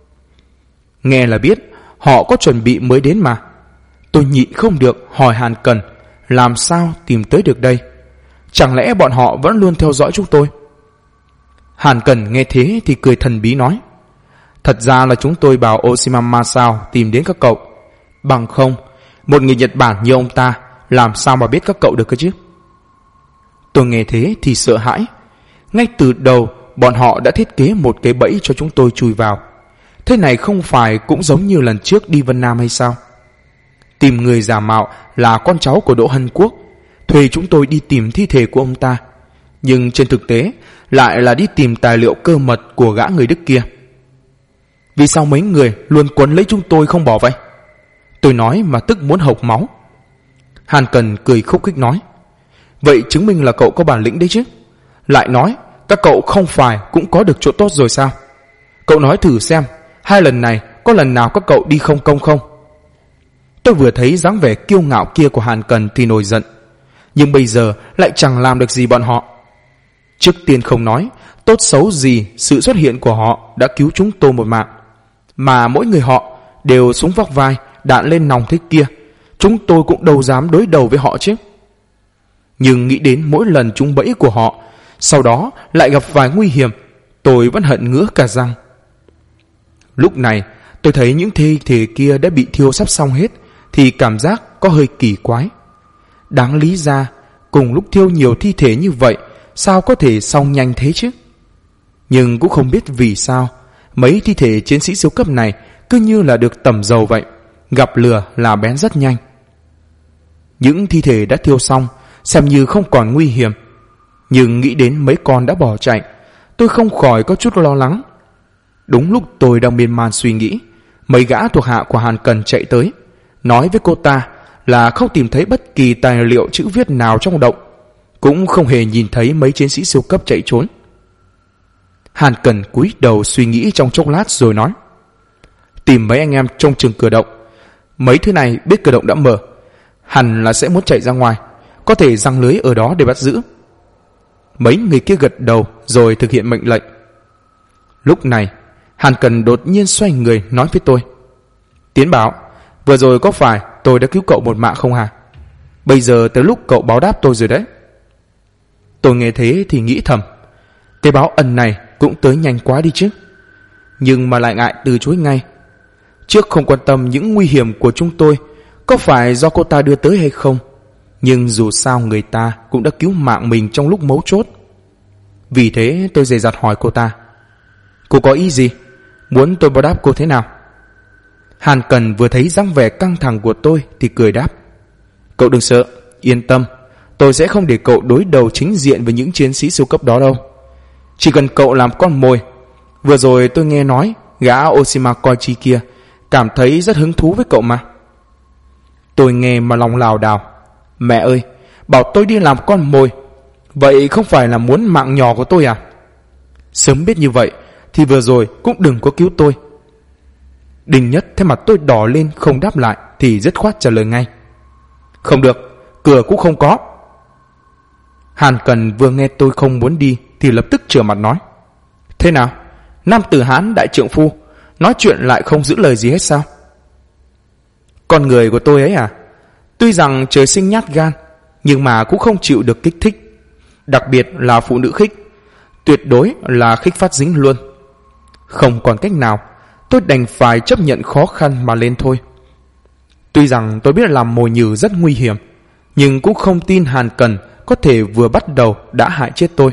Nghe là biết họ có chuẩn bị mới đến mà. Tôi nhịn không được hỏi Hàn Cần làm sao tìm tới được đây. Chẳng lẽ bọn họ vẫn luôn theo dõi chúng tôi? Hàn Cần nghe thế thì cười thần bí nói, thật ra là chúng tôi bảo Oshima Masao tìm đến các cậu. Bằng không, một người Nhật Bản như ông ta làm sao mà biết các cậu được cơ chứ? Tôi nghe thế thì sợ hãi. Ngay từ đầu bọn họ đã thiết kế một cái bẫy cho chúng tôi chui vào. Thế này không phải cũng giống như lần trước đi Vân Nam hay sao? Tìm người giả mạo là con cháu của Đỗ Hân Quốc, thuê chúng tôi đi tìm thi thể của ông ta. Nhưng trên thực tế lại là đi tìm tài liệu cơ mật của gã người Đức kia. Vì sao mấy người luôn quấn lấy chúng tôi không bỏ vậy? Tôi nói mà tức muốn hộc máu. Hàn Cần cười khúc khích nói, vậy chứng minh là cậu có bản lĩnh đấy chứ. Lại nói các cậu không phải cũng có được chỗ tốt rồi sao? Cậu nói thử xem, 2 lần này có lần nào các cậu đi không công không? Tôi vừa thấy dáng vẻ kiêu ngạo kia của Hàn Cần thì nổi giận. Nhưng bây giờ lại chẳng làm được gì bọn họ. Trước tiên không nói tốt xấu gì sự xuất hiện của họ đã cứu chúng tôi một mạng, mà mỗi người họ đều súng vác vai, đạn lên nòng thế kia, chúng tôi cũng đâu dám đối đầu với họ chứ. Nhưng nghĩ đến mỗi lần trúng bẫy của họ, sau đó lại gặp vài nguy hiểm, tôi vẫn hận ngứa cả răng. Lúc này tôi thấy những thi thể kia đã bị thiêu sắp xong hết thì cảm giác có hơi kỳ quái. Đáng lý ra cùng lúc thiêu nhiều thi thể như vậy, sao có thể xong nhanh thế chứ? Nhưng cũng không biết vì sao mấy thi thể chiến sĩ siêu cấp này cứ như là được tẩm dầu vậy, gặp lửa là bén rất nhanh. Những thi thể đã thiêu xong xem như không còn nguy hiểm, nhưng nghĩ đến mấy con đã bỏ chạy, tôi không khỏi có chút lo lắng. Đúng lúc tôi đang miên man suy nghĩ, mấy gã thuộc hạ của Hàn Cần chạy tới, nói với cô ta là không tìm thấy bất kỳ tài liệu chữ viết nào trong động, cũng không hề nhìn thấy mấy chiến sĩ siêu cấp chạy trốn. Hàn Cần cúi đầu suy nghĩ trong chốc lát rồi nói, tìm mấy anh em trong trường cửa động, mấy thứ này biết cửa động đã mở, hẳn là sẽ muốn chạy ra ngoài, có thể giăng lưới ở đó để bắt giữ. Mấy người kia gật đầu rồi thực hiện mệnh lệnh. Lúc này Hàn Cần đột nhiên xoay người nói với tôi, Tiến Bảo, vừa rồi có phải tôi đã cứu cậu một mạng không hả? Bây giờ tới lúc cậu báo đáp tôi rồi đấy. Tôi nghe thế thì nghĩ thầm, cái báo ân này cũng tới nhanh quá đi chứ. Nhưng mà lại ngại từ chối ngay. Trước không quan tâm những nguy hiểm của chúng tôi có phải do cô ta đưa tới hay không, nhưng dù sao người ta cũng đã cứu mạng mình trong lúc mấu chốt. Vì thế tôi dè dặt hỏi cô ta, cô có ý gì? Muốn tôi báo đáp cô thế nào? Hàn Cần vừa thấy dáng vẻ căng thẳng của tôi thì cười đáp, cậu đừng sợ, yên tâm, tôi sẽ không để cậu đối đầu chính diện với những chiến sĩ siêu cấp đó đâu. Chỉ cần cậu làm con mồi. Vừa rồi tôi nghe nói gã Oshima Koichi kia cảm thấy rất hứng thú với cậu mà. Tôi nghe mà lòng lảo đảo, mẹ ơi, bảo tôi đi làm con mồi, vậy không phải là muốn mạng nhỏ của tôi à? Sớm biết như vậy thì vừa rồi cũng đừng có cứu tôi. Đinh Nhất thấy mặt tôi đỏ lên không đáp lại thì dứt khoát trả lời ngay, không được, cửa cũng không có. Hàn Cần vừa nghe tôi không muốn đi thì lập tức trở mặt nói, thế nào, nam tử Hán đại trượng phu nói chuyện lại không giữ lời gì hết sao? Con người của tôi ấy à, tuy rằng trời sinh nhát gan nhưng mà cũng không chịu được kích thích, đặc biệt là phụ nữ khích, tuyệt đối là khích phát dính luôn. Không còn cách nào, tôi đành phải chấp nhận khó khăn mà lên thôi. Tuy rằng tôi biết làm mồi nhử rất nguy hiểm, nhưng cũng không tin Hàn Cần có thể vừa bắt đầu đã hại chết tôi.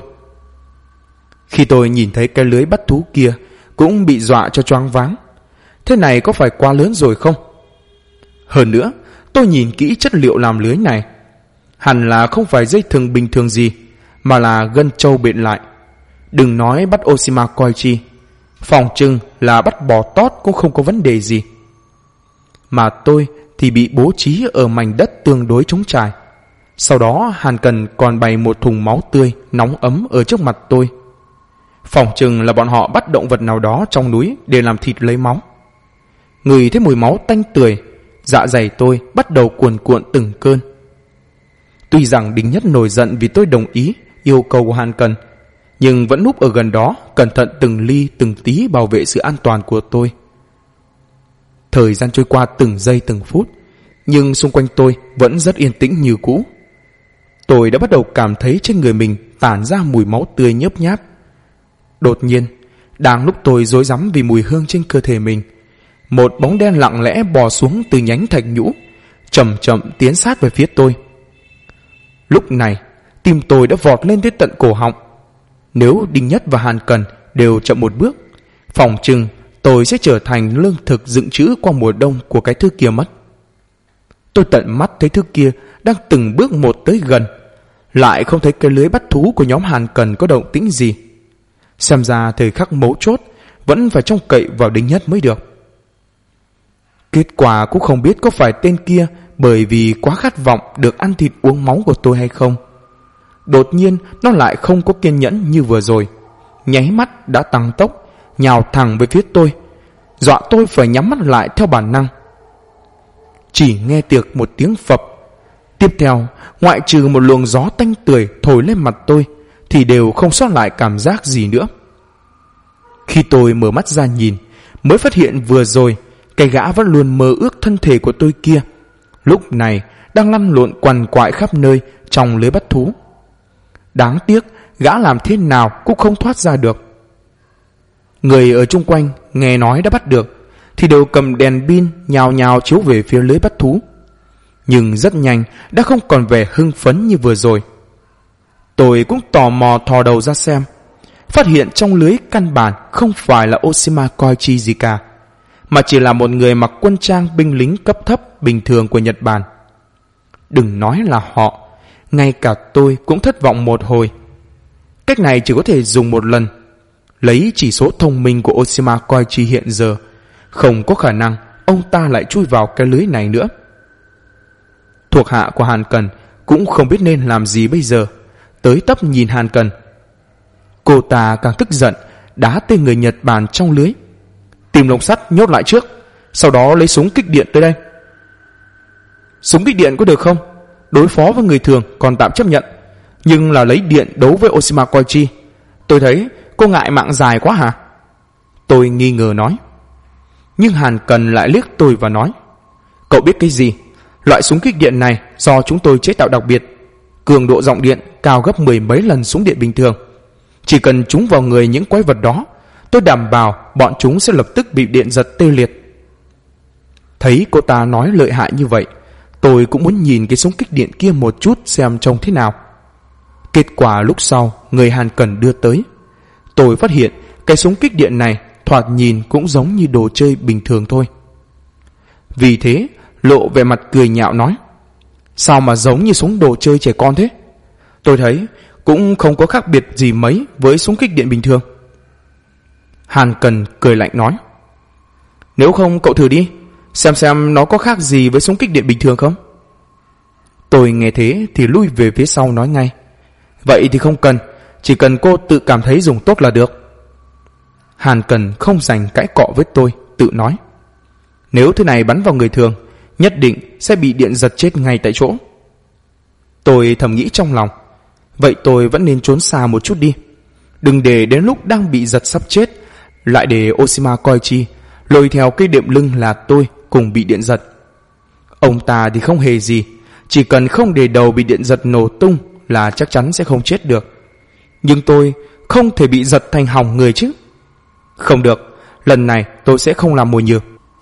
Khi tôi nhìn thấy cái lưới bắt thú kia cũng bị dọa cho choáng váng. Thế này có phải quá lớn rồi không? Hơn nữa, tôi nhìn kỹ chất liệu làm lưới này, hẳn là không phải dây thừng bình thường gì, mà là gân trâu bện lại. Đừng nói bắt Oshima Koichi, phòng trưng là bắt bò tót cũng không có vấn đề gì. Mà tôi thì bị bố trí ở mảnh đất tương đối trống trải. Sau đó Hàn Cần còn bày một thùng máu tươi nóng ấm ở trước mặt tôi. Phòng chừng là bọn họ bắt động vật nào đó trong núi để làm thịt lấy máu. Ngửi thấy mùi máu tanh tưởi, dạ dày tôi bắt đầu cuồn cuộn từng cơn. Tuy rằng Đinh Nhất nổi giận vì tôi đồng ý yêu cầu của Hàn Cần, nhưng vẫn núp ở gần đó, cẩn thận từng ly từng tí bảo vệ sự an toàn của tôi. Thời gian trôi qua từng giây từng phút, nhưng xung quanh tôi vẫn rất yên tĩnh như cũ. Tôi đã bắt đầu cảm thấy trên người mình tản ra mùi máu tươi nhớp nháp. Đột nhiên, đang lúc tôi rối rắm vì mùi hương trên cơ thể mình, một bóng đen lặng lẽ bò xuống từ nhánh thạch nhũ, chậm chậm tiến sát về phía tôi. Lúc này, tim tôi đã vọt lên tới tận cổ họng. Nếu Đinh Nhất và Hàn Cần đều chậm một bước, phỏng chừng tôi sẽ trở thành lương thực dự trữ qua mùa đông của cái thứ kia mất. Tôi tận mắt thấy thứ kia đang từng bước một tới gần, lại không thấy cái lưới bắt thú của nhóm Hàn Cần có động tĩnh gì. Xem ra thời khắc mấu chốt vẫn phải trông cậy vào Đinh Nhất mới được. Kết quả cũng không biết có phải tên kia bởi vì quá khát vọng được ăn thịt uống máu của tôi hay không. Đột nhiên nó lại không có kiên nhẫn như vừa rồi, nháy mắt đã tăng tốc nhào thẳng về phía tôi, dọa tôi phải nhắm mắt lại theo bản năng. Chỉ nghe được một tiếng phập, tiếp theo ngoại trừ một luồng gió tanh tưởi thổi lên mặt tôi thì đều không sót lại cảm giác gì nữa. Khi tôi mở mắt ra nhìn, mới phát hiện vừa rồi cái gã vẫn luôn mơ ước thân thể của tôi kia lúc này đang lăn lộn quằn quại khắp nơi trong lưới bắt thú. Đáng tiếc gã làm thế nào cũng không thoát ra được. Người ở chung quanh nghe nói đã bắt được thì đều cầm đèn pin nhào nhào chiếu về phía lưới bắt thú, nhưng rất nhanh đã không còn vẻ hưng phấn như vừa rồi. Tôi cũng tò mò thò đầu ra xem, phát hiện trong lưới căn bản không phải là Oshima Koichi gì cả, mà chỉ là một người mặc quân trang binh lính cấp thấp bình thường của Nhật Bản. Đừng nói là họ, ngay cả tôi cũng thất vọng một hồi. Cách này chỉ có thể dùng một lần. Lấy chỉ số thông minh của Oshima Koichi hiện giờ, không có khả năng ông ta lại chui vào cái lưới này nữa. Thuộc hạ của Hàn Cần cũng không biết nên làm gì bây giờ, tới tấp nhìn Hàn Cần. Cô ta càng tức giận, đá tên người Nhật Bản trong lưới. Tìm lồng sắt nhốt lại trước, sau đó lấy súng kích điện tới đây. Súng kích điện có được không? Đối phó với người thường còn tạm chấp nhận, nhưng là lấy điện đấu với Oshima Koichi, tôi thấy cô ngại mạng dài quá hả? Tôi nghi ngờ nói. Nhưng Hàn Cần lại liếc tôi và nói, cậu biết cái gì? Loại súng kích điện này do chúng tôi chế tạo đặc biệt, cường độ giọng điện cao gấp 10 mấy lần súng điện bình thường. Chỉ cần trúng vào người những quái vật đó, tôi đảm bảo bọn chúng sẽ lập tức bị điện giật tê liệt. Thấy cô ta nói lợi hại như vậy, tôi cũng muốn nhìn cái súng kích điện kia một chút xem trông thế nào. Kết quả lúc sau người Hàn Cần đưa tới, tôi phát hiện cái súng kích điện này thoạt nhìn cũng giống như đồ chơi bình thường thôi. Vì thế lộ vẻ mặt cười nhạo nói, sao mà giống như súng đồ chơi trẻ con thế? Tôi thấy cũng không có khác biệt gì mấy với súng kích điện bình thường. Hàn Cần cười lạnh nói, nếu không cậu thử đi, xem nó có khác gì với súng kích điện bình thường không? Tôi nghe thế thì lui về phía sau nói ngay, vậy thì không cần, chỉ cần cô tự cảm thấy dùng tốt là được. Hàn Cần không dành cãi cọ với tôi, tự nói, nếu thứ này bắn vào người thường, nhất định sẽ bị điện giật chết ngay tại chỗ. Tôi thầm nghĩ trong lòng, vậy tôi vẫn nên trốn xa một chút đi, đừng để đến lúc đang bị giật sắp chết lại để Oshima Koichi lôi theo cây đệm lưng là tôi cùng bị điện giật. Ông ta thì không hề gì, chỉ cần không để đầu bị điện giật nổ tung là chắc chắn sẽ không chết được. Nhưng tôi không thể bị giật thành hỏng người chứ. Không được, lần này tôi sẽ không làm mồi nhử.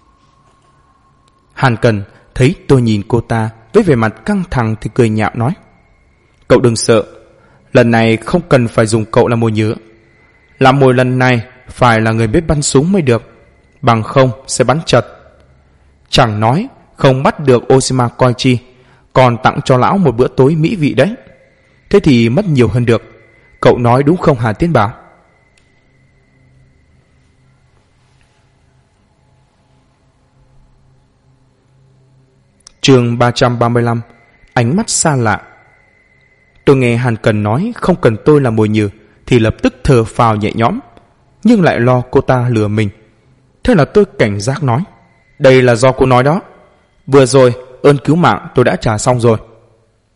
Hàn Cần thấy tôi nhìn cô ta với vẻ mặt căng thẳng thì cười nhạo nói, cậu đừng sợ, lần này không cần phải dùng cậu làm mồi nhử. Làm mồi lần này phải là người biết bắn súng mới được, bằng không sẽ bắn chật. Chẳng nói không bắt được Oshima Koichi, còn tặng cho lão một bữa tối mỹ vị đấy. Thế thì mất nhiều hơn được. Cậu nói đúng không Hà Tiến Bảo? Chương 335, ánh mắt xa lạ. Tôi nghe Hàn Cần nói không cần tôi làm mồi nhử thì lập tức thở phào nhẹ nhõm, nhưng lại lo cô ta lừa mình. Thế là tôi cảnh giác nói, đây là do cô nói đó, vừa rồi ơn cứu mạng tôi đã trả xong rồi.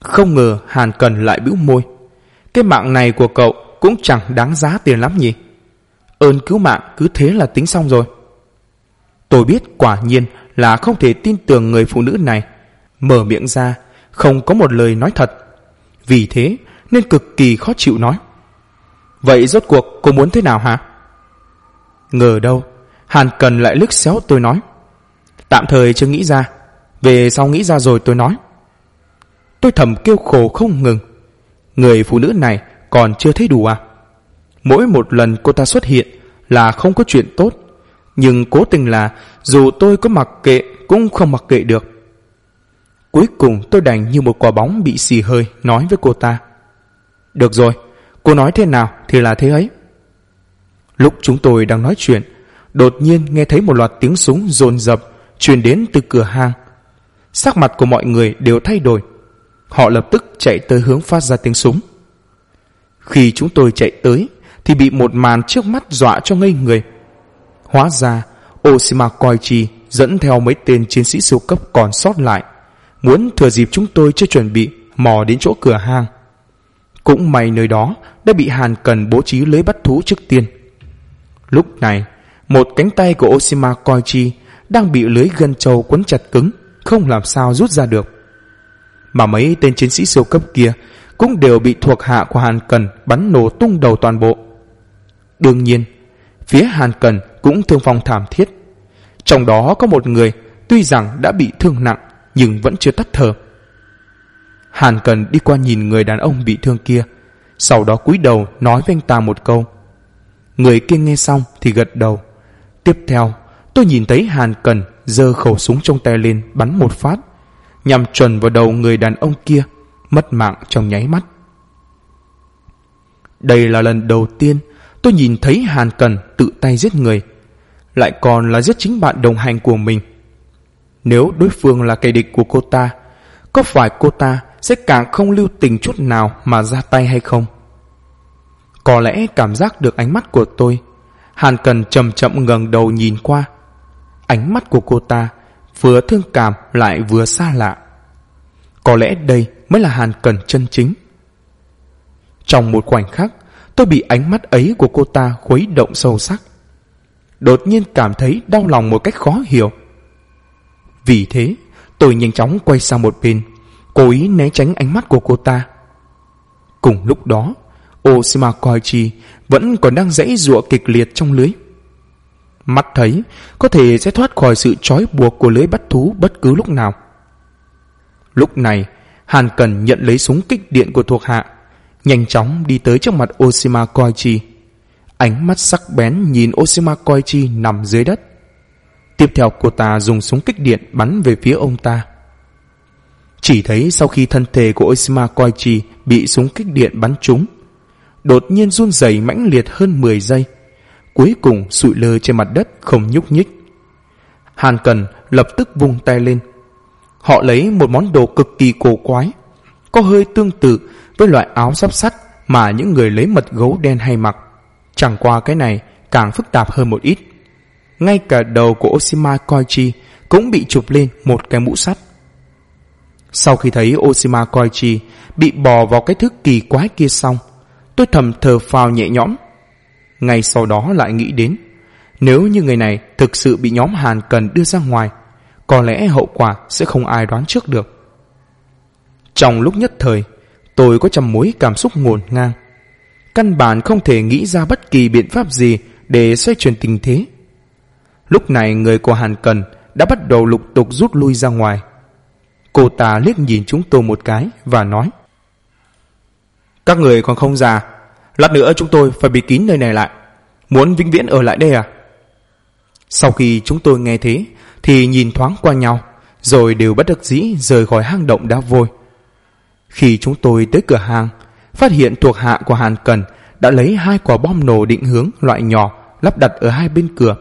Không ngờ Hàn Cần lại bĩu môi. Cái mạng này của cậu cũng chẳng đáng giá tiền lắm nhỉ? Ơn cứu mạng cứ thế là tính xong rồi. Tôi biết quả nhiên là không thể tin tưởng người phụ nữ này. Mở miệng ra không có một lời nói thật. Vì thế nên cực kỳ khó chịu nói: Vậy rốt cuộc cô muốn thế nào hả? Ngờ đâu Hàn Cần lại liếc xéo tôi nói: Tạm thời chưa nghĩ ra, về sau nghĩ ra rồi tôi nói. Tôi thầm kêu khổ không ngừng. Người phụ nữ này còn chưa thấy đủ à? Mỗi một lần cô ta xuất hiện là không có chuyện tốt, nhưng cố tình là dù tôi có mặc kệ cũng không mặc kệ được. Cuối cùng tôi đành như một quả bóng bị xì hơi nói với cô ta: Được rồi, cô nói thế nào thì là thế ấy. Lúc chúng tôi đang nói chuyện, đột nhiên nghe thấy một loạt tiếng súng dồn dập truyền đến từ cửa hàng. Sắc mặt của mọi người đều thay đổi. Họ lập tức chạy tới hướng phát ra tiếng súng. Khi chúng tôi chạy tới thì bị một màn trước mắt dọa cho ngây người. Hóa ra Oshima Koichi dẫn theo mấy tên chiến sĩ siêu cấp còn sót lại, muốn thừa dịp chúng tôi chưa chuẩn bị mò đến chỗ cửa hàng. Cũng may nơi đó đã bị Hàn Cần bố trí lưới bắt thú trước tiên. Lúc này một cánh tay của Oshima Koichi đang bị lưới gân trâu quấn chặt cứng, không làm sao rút ra được. Mà mấy tên chiến sĩ siêu cấp kia cũng đều bị thuộc hạ của Hàn Cần bắn nổ tung đầu toàn bộ. Đương nhiên phía Hàn Cần cũng thương vong thảm thiết. Trong đó có một người tuy rằng đã bị thương nặng nhưng vẫn chưa tắt thở. Hàn Cần đi qua nhìn người đàn ông bị thương kia, sau đó cúi đầu nói với anh ta một câu. Người kia nghe xong thì gật đầu. Tiếp theo tôi nhìn thấy Hàn Cần giơ khẩu súng trong tay lên bắn một phát, nhằm chuẩn vào đầu người đàn ông kia, mất mạng trong nháy mắt. Đây là lần đầu tiên tôi nhìn thấy Hàn Cần tự tay giết người, lại còn là giết chính bạn đồng hành của mình. Nếu đối phương là kẻ địch của cô ta, có phải cô ta sẽ càng không lưu tình chút nào mà ra tay hay không? Có lẽ cảm giác được ánh mắt của tôi, Hàn Cần chậm chậm ngẩng đầu nhìn qua. Ánh mắt của cô ta vừa thương cảm lại vừa xa lạ. Có lẽ đây mới là Hàn Cần chân chính. Trong một khoảnh khắc, tôi bị ánh mắt ấy của cô ta khuấy động sâu sắc. Đột nhiên cảm thấy đau lòng một cách khó hiểu. Vì thế tôi nhanh chóng quay sang một bên, cố ý né tránh ánh mắt của cô ta. Cùng lúc đó Oshima Koichi vẫn còn đang giãy giụa kịch liệt trong lưới. Mắt thấy có thể sẽ thoát khỏi sự trói buộc của lưới bắt thú bất cứ lúc nào. Lúc này Hàn Cần nhận lấy súng kích điện của thuộc hạ, nhanh chóng đi tới trước mặt Oshima Koichi. Ánh mắt sắc bén nhìn Oshima Koichi nằm dưới đất. Tiếp theo cô ta dùng súng kích điện bắn về phía ông ta. Chỉ thấy sau khi thân thể của Oshima Koichi bị súng kích điện bắn trúng, đột nhiên run rẩy mãnh liệt hơn 10 giây, cuối cùng sụi lơ trên mặt đất không nhúc nhích. Hàn Cần lập tức vung tay lên. Họ lấy một món đồ cực kỳ cổ quái, có hơi tương tự với loại áo giáp sắt mà những người lấy mật gấu đen hay mặc. Chẳng qua cái này càng phức tạp hơn một ít. Ngay cả đầu của Oshima Koichi cũng bị chụp lên một cái mũ sắt. Sau khi thấy Oshima Koichi bị bò vào cái thứ kỳ quái kia xong, tôi thầm thở phào nhẹ nhõm. Ngay sau đó lại nghĩ đến, nếu như người này thực sự bị nhóm Hàn Cần đưa ra ngoài, có lẽ hậu quả sẽ không ai đoán trước được. Trong lúc nhất thời, tôi có trăm mối cảm xúc ngổn ngang. Căn bản không thể nghĩ ra bất kỳ biện pháp gì để xoay chuyển tình thế. Lúc này người của Hàn Cần đã bắt đầu lục tục rút lui ra ngoài. Cô ta liếc nhìn chúng tôi một cái và nói: Các người còn không già, lát nữa chúng tôi phải bịt kín nơi này lại. Muốn vĩnh viễn ở lại đây à? Sau khi chúng tôi nghe thế thì nhìn thoáng qua nhau, rồi đều bất đắc dĩ rời khỏi hang động đá vôi. Khi chúng tôi tới cửa hàng, phát hiện thuộc hạ của Hàn Cần đã lấy 2 quả bom nổ định hướng loại nhỏ lắp đặt ở hai bên cửa.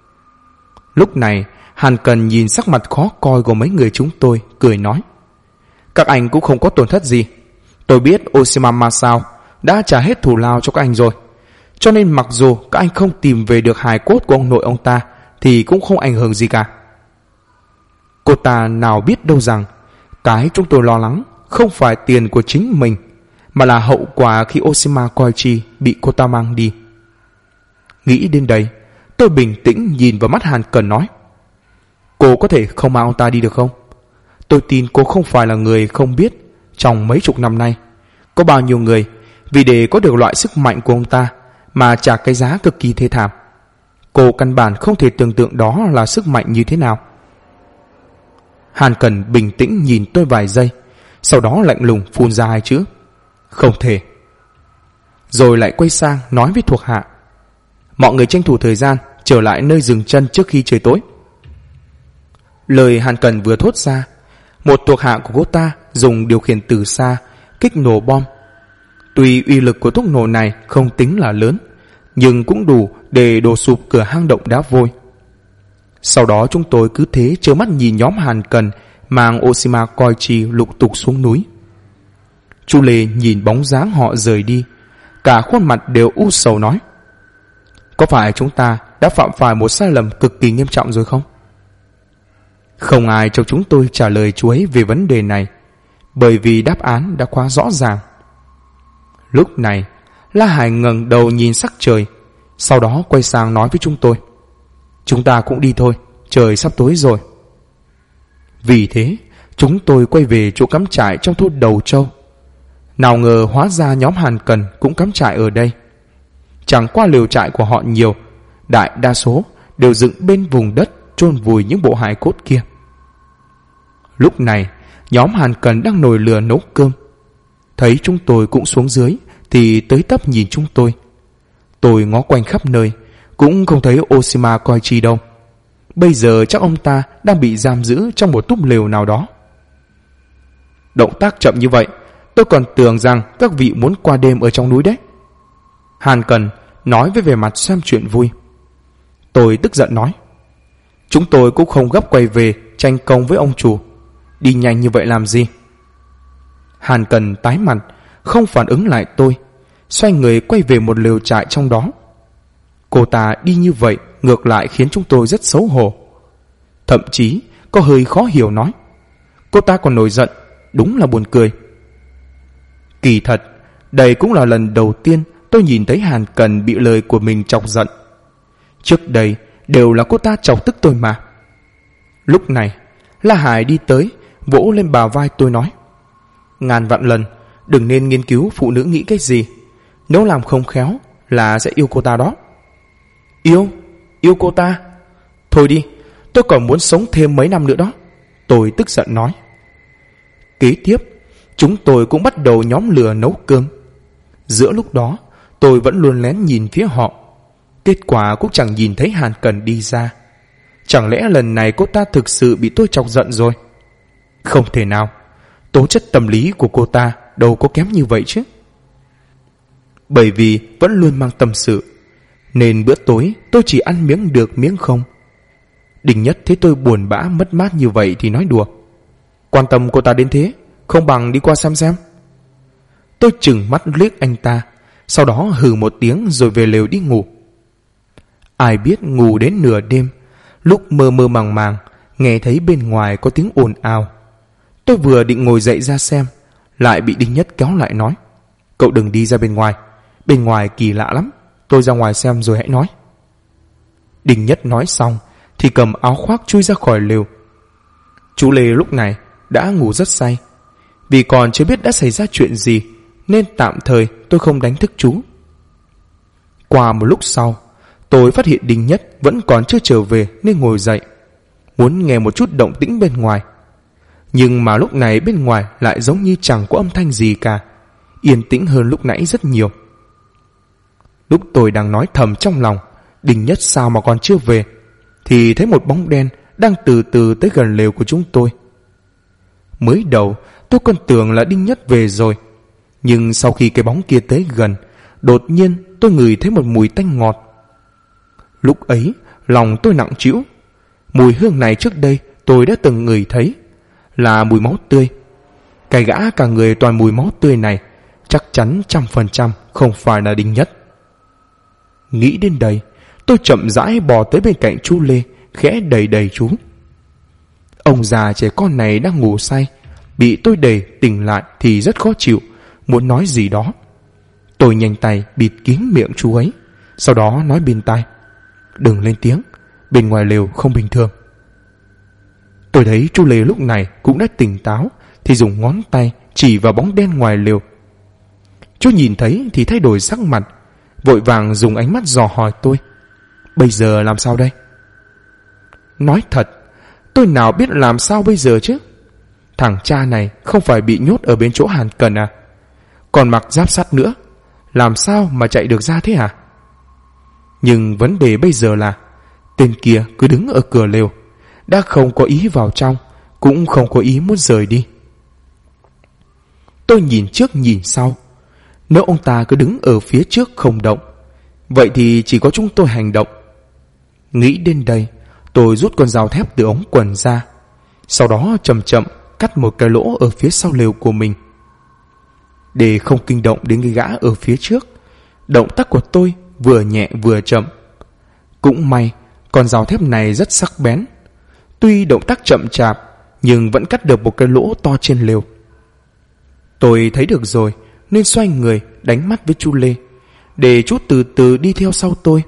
Lúc này Hàn Cần nhìn sắc mặt khó coi của mấy người chúng tôi, cười nói: Các anh cũng không có tổn thất gì. Tôi biết Oshima Masao đã trả hết thù lao cho các anh rồi, cho nên mặc dù các anh không tìm về được hài cốt của ông nội ông ta thì cũng không ảnh hưởng gì cả. Cô ta nào biết đâu rằng cái chúng tôi lo lắng không phải tiền của chính mình, mà là hậu quả khi Oshima Koichi bị cô ta mang đi. Nghĩ đến đây, tôi bình tĩnh nhìn vào mắt Hàn Cần nói: cô có thể không mang ông ta đi được không? Tôi tin cô không phải là người không biết trong mấy chục năm nay có bao nhiêu người vì để có được loại sức mạnh của ông ta mà trả cái giá cực kỳ thê thảm. Cô căn bản không thể tưởng tượng đó là sức mạnh như thế nào. Hàn Cần bình tĩnh nhìn tôi vài giây, sau đó lạnh lùng phun ra hai chữ: không thể. Rồi lại quay sang nói với thuộc hạ: mọi người tranh thủ thời gian trở lại nơi dừng chân trước khi trời tối. Lời Hàn Cần vừa thốt ra, một thuộc hạ của cô ta dùng điều khiển từ xa kích nổ bom. Tuy uy lực của thuốc nổ này không tính là lớn, nhưng cũng đủ để đổ sụp cửa hang động đá vôi. Sau đó chúng tôi cứ thế trơ mắt nhìn nhóm Hàn Cần mang Oshima Koichi lục tục xuống núi. Chu Lê nhìn bóng dáng họ rời đi, cả khuôn mặt đều u sầu nói: có phải chúng ta đã phạm phải một sai lầm cực kỳ nghiêm trọng rồi không? Không ai trong chúng tôi trả lời chú ấy về vấn đề này, bởi vì đáp án đã quá rõ ràng. Lúc này, La Hải ngẩng đầu nhìn sắc trời, sau đó quay sang nói với chúng tôi: chúng ta cũng đi thôi, trời sắp tối rồi. Vì thế, chúng tôi quay về chỗ cắm trại trong thôn Đầu Châu. Nào ngờ hóa ra nhóm Hàn Cần cũng cắm trại ở đây. Chẳng qua lều trại của họ nhiều, đại đa số đều dựng bên vùng đất chôn vùi những bộ hài cốt kia. Lúc này, nhóm Hàn Cần đang nồi lửa nấu cơm. Thấy chúng tôi cũng xuống dưới thì tới tấp nhìn chúng tôi. Tôi ngó quanh khắp nơi, cũng không thấy Oshima Koichi đâu. Bây giờ chắc ông ta đang bị giam giữ trong một túp lều nào đó. Động tác chậm như vậy, tôi còn tưởng rằng các vị muốn qua đêm ở trong núi đấy. Hàn Cần nói với vẻ mặt xem chuyện vui. Tôi tức giận nói: chúng tôi cũng không gấp quay về tranh công với ông chủ, đi nhanh như vậy làm gì? Hàn Cần tái mặt, không phản ứng lại tôi, xoay người quay về một lều trại trong đó. Cô ta đi như vậy ngược lại khiến chúng tôi rất xấu hổ. Thậm chí có hơi khó hiểu nói: cô ta còn nổi giận, đúng là buồn cười. Kỳ thật, đây cũng là lần đầu tiên tôi nhìn thấy Hàn Cần bị lời của mình chọc giận. Trước đây đều là cô ta chọc tức tôi mà. Lúc này, La Hải đi tới, vỗ lên bả vai tôi nói: ngàn vạn lần đừng nên nghiên cứu phụ nữ nghĩ cái gì, nếu làm không khéo là sẽ yêu cô ta đó. Yêu cô ta? Thôi đi, tôi còn muốn sống thêm mấy năm nữa đó, tôi tức giận nói. Kế tiếp, chúng tôi cũng bắt đầu nhóm lửa nấu cơm. Giữa lúc đó, tôi vẫn luôn lén nhìn phía họ. Kết quả cũng chẳng nhìn thấy Hàn Cần đi ra. Chẳng lẽ lần này cô ta thực sự bị tôi chọc giận rồi? Không thể nào, tố chất tâm lý của cô ta đâu có kém như vậy chứ. Bởi vì vẫn luôn mang tâm sự, nên bữa tối tôi chỉ ăn miếng được miếng không. Đình Nhất thấy tôi buồn bã mất mát như vậy thì nói đùa: quan tâm cô ta đến thế, không bằng đi qua xem. Tôi chừng mắt liếc anh ta, sau đó hừ một tiếng rồi về lều đi ngủ. Ai biết ngủ đến nửa đêm, lúc mơ mơ màng màng nghe thấy bên ngoài có tiếng ồn ào. Tôi vừa định ngồi dậy ra xem, lại bị Đinh Nhất kéo lại nói: cậu đừng đi ra bên ngoài kỳ lạ lắm, tôi ra ngoài xem rồi hãy nói. Đinh Nhất nói xong thì cầm áo khoác chui ra khỏi lều. Chú Lê lúc này đã ngủ rất say, vì còn chưa biết đã xảy ra chuyện gì nên tạm thời tôi không đánh thức chú. Qua một lúc sau, tôi phát hiện Đinh Nhất vẫn còn chưa trở về nên ngồi dậy, muốn nghe một chút động tĩnh bên ngoài. Nhưng mà lúc này bên ngoài lại giống như chẳng có âm thanh gì cả, yên tĩnh hơn lúc nãy rất nhiều. Lúc tôi đang nói thầm trong lòng Đinh Nhất sao mà còn chưa về, thì thấy một bóng đen đang từ từ tới gần lều của chúng tôi. Mới đầu tôi còn tưởng là Đinh Nhất về rồi, nhưng sau khi cái bóng kia tới gần, đột nhiên tôi ngửi thấy một mùi tanh ngọt. Lúc ấy lòng tôi nặng trĩu. Mùi hương này trước đây tôi đã từng ngửi thấy, là mùi máu tươi. Cái gã cả người toàn mùi máu tươi này chắc chắn 100% không phải là Đinh Nhất. Nghĩ đến đây, tôi chậm rãi bò tới bên cạnh chú Lê, khẽ đẩy chú. Ông già trẻ con này đang ngủ say, bị tôi đẩy tỉnh lại thì rất khó chịu, muốn nói gì đó. Tôi nhanh tay bịt kín miệng chú ấy, sau đó nói bên tai: "Đừng lên tiếng, bên ngoài lều không bình thường." Tôi thấy chú Lê lúc này cũng đã tỉnh táo, thì dùng ngón tay chỉ vào bóng đen ngoài lều. Chú nhìn thấy thì thay đổi sắc mặt, vội vàng dùng ánh mắt dò hỏi tôi: "Bây giờ làm sao đây?" Nói thật, tôi nào biết làm sao bây giờ chứ. Thằng cha này không phải bị nhốt ở bên chỗ Hàn Cần à? Còn mặc giáp sắt nữa, làm sao mà chạy được ra thế hả? Nhưng vấn đề bây giờ là tên kia cứ đứng ở cửa lều, đã không có ý vào trong, cũng không có ý muốn rời đi. Tôi nhìn trước nhìn sau. Nếu ông ta cứ đứng ở phía trước không động, vậy thì chỉ có chúng tôi hành động. Nghĩ đến đây, tôi rút con dao thép từ ống quần ra, sau đó chậm chậm cắt một cái lỗ ở phía sau lều của mình. Để không kinh động đến cái gã ở phía trước, động tác của tôi vừa nhẹ vừa chậm. Cũng may con dao thép này rất sắc bén, tuy động tác chậm chạp nhưng vẫn cắt được một cái lỗ to trên lều. Tôi thấy được rồi nên xoay người đánh mắt với chú Lê, để chú từ từ đi theo sau tôi.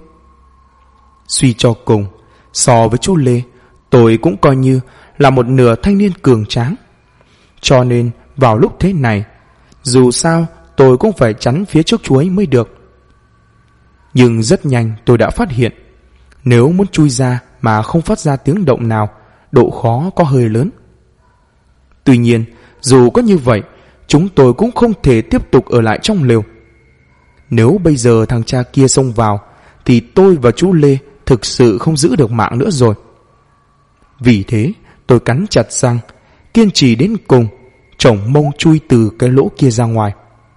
Suy cho cùng, so với chú Lê, tôi cũng coi như là một nửa thanh niên cường tráng. Cho nên vào lúc thế này, dù sao tôi cũng phải chắn phía trước chú ấy mới được. Nhưng rất nhanh tôi đã phát hiện, nếu muốn chui ra mà không phát ra tiếng động nào, độ khó có hơi lớn. Tuy nhiên, dù có như vậy, chúng tôi cũng không thể tiếp tục ở lại trong lều. Nếu bây giờ thằng cha kia xông vào, thì tôi và chú Lê thực sự không giữ được mạng nữa rồi. Vì thế, tôi cắn chặt răng, kiên trì đến cùng, chổng mông chui từ cái lỗ kia ra ngoài.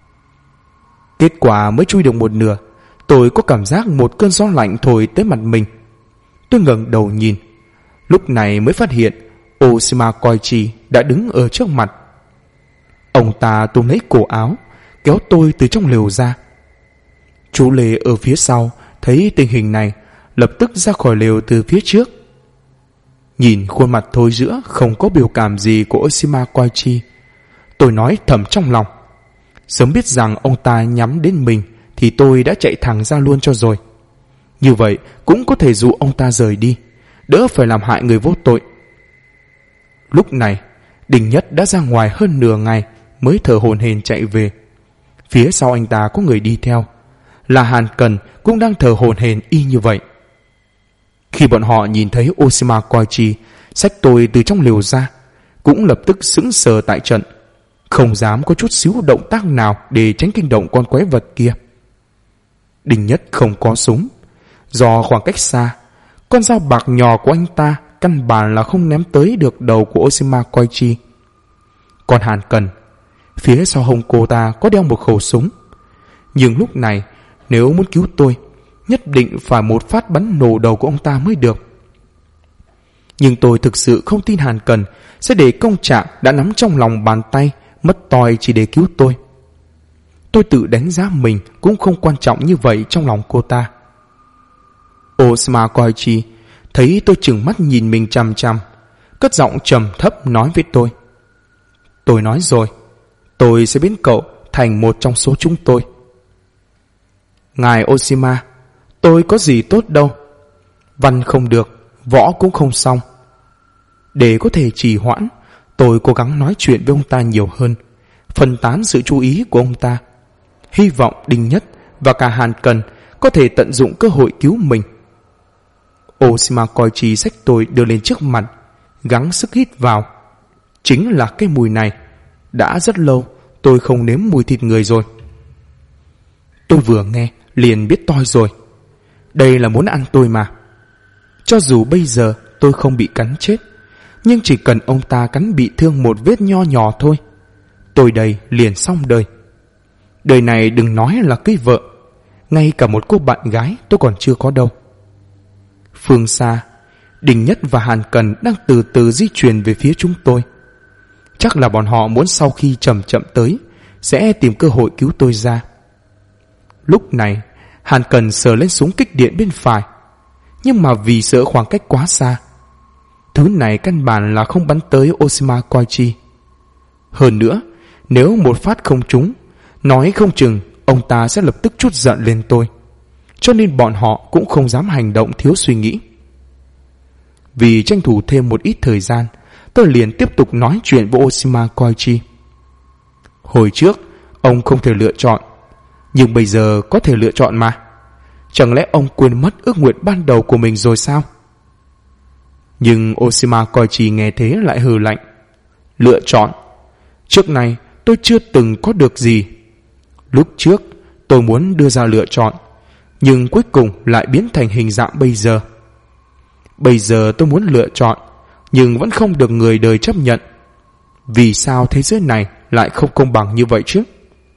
Kết quả mới chui được một nửa, tôi có cảm giác một cơn gió lạnh thổi tới mặt mình. Tôi ngẩng đầu nhìn, lúc này mới phát hiện Oshima Koichi đã đứng ở trước mặt. Ông ta túm lấy cổ áo, kéo tôi từ trong lều ra. Chú Lê ở phía sau thấy tình hình này, lập tức ra khỏi lều từ phía trước. Nhìn khuôn mặt thối rữa không có biểu cảm gì của Oshima Koichi, tôi nói thầm trong lòng: sớm biết rằng ông ta nhắm đến mình thì tôi đã chạy thẳng ra luôn cho rồi. Như vậy cũng có thể dụ ông ta rời đi, đỡ phải làm hại người vô tội. Lúc này Đình Nhất đã ra ngoài hơn nửa ngày mới thở hổn hển chạy về. Phía sau anh ta có người đi theo, là Hàn Cần cũng đang thở hổn hển y như vậy. Khi bọn họ nhìn thấy Oshima Koichi xách tôi từ trong lều ra, cũng lập tức sững sờ tại trận, không dám có chút xíu động tác nào để tránh kinh động con quái vật kia. Đình Nhất không có súng, do khoảng cách xa, con dao bạc nhỏ của anh ta căn bản là không ném tới được đầu của Oshima Koichi. Còn Hàn Cần, phía sau hông cô ta có đeo một khẩu súng, nhưng lúc này nếu muốn cứu tôi, nhất định phải một phát bắn nổ đầu của ông ta mới được. Nhưng tôi thực sự không tin Hàn Cần sẽ để công trạng đã nắm trong lòng bàn tay mất toi chỉ để cứu tôi. Tôi tự đánh giá mình cũng không quan trọng như vậy trong lòng cô ta. Oshima Koichi thấy tôi trừng mắt nhìn mình chằm chằm, cất giọng trầm thấp nói với tôi: tôi nói rồi, tôi sẽ biến cậu thành một trong số chúng tôi. Ngài Oshima, tôi có gì tốt đâu, văn không được, võ cũng không xong. Để có thể trì hoãn, tôi cố gắng nói chuyện với ông ta nhiều hơn, phân tán sự chú ý của ông ta, hy vọng Đình Nhất và cả Hàn Cần có thể tận dụng cơ hội cứu mình. Oshima Koichi xách tôi đưa lên trước mặt, gắng sức hít vào. Chính là cái mùi này, đã rất lâu tôi không nếm mùi thịt người rồi. Tôi vừa nghe liền biết toi rồi, đây là muốn ăn tôi mà. Cho dù bây giờ tôi không bị cắn chết, nhưng chỉ cần ông ta cắn bị thương một vết nho nhỏ thôi, tôi đây liền xong đời. Đời này đừng nói là cưới vợ, ngay cả một cô bạn gái tôi còn chưa có đâu. Phương xa, Đình Nhất và Hàn Cần đang từ từ di chuyển về phía chúng tôi. Chắc là bọn họ muốn sau khi chậm chậm tới sẽ tìm cơ hội cứu tôi ra. Lúc này Hàn Cần sờ lên súng kích điện bên phải, nhưng mà vì sợ khoảng cách quá xa, thứ này căn bản là không bắn tới Oshima Koichi. Hơn nữa, nếu một phát không trúng, nói không chừng ông ta sẽ lập tức trút giận lên tôi. Cho nên bọn họ cũng không dám hành động thiếu suy nghĩ. Vì tranh thủ thêm một ít thời gian, tôi liền tiếp tục nói chuyện với Oshima Koichi. Hồi trước, ông không thể lựa chọn, nhưng bây giờ có thể lựa chọn mà. Chẳng lẽ ông quên mất ước nguyện ban đầu của mình rồi sao? Nhưng Oshima Koichi nghe thế lại hừ lạnh. Lựa chọn? Trước này tôi chưa từng có được gì. Lúc trước tôi muốn đưa ra lựa chọn, nhưng cuối cùng lại biến thành hình dạng bây giờ. Bây giờ tôi muốn lựa chọn, nhưng vẫn không được người đời chấp nhận. Vì sao thế giới này lại không công bằng như vậy chứ?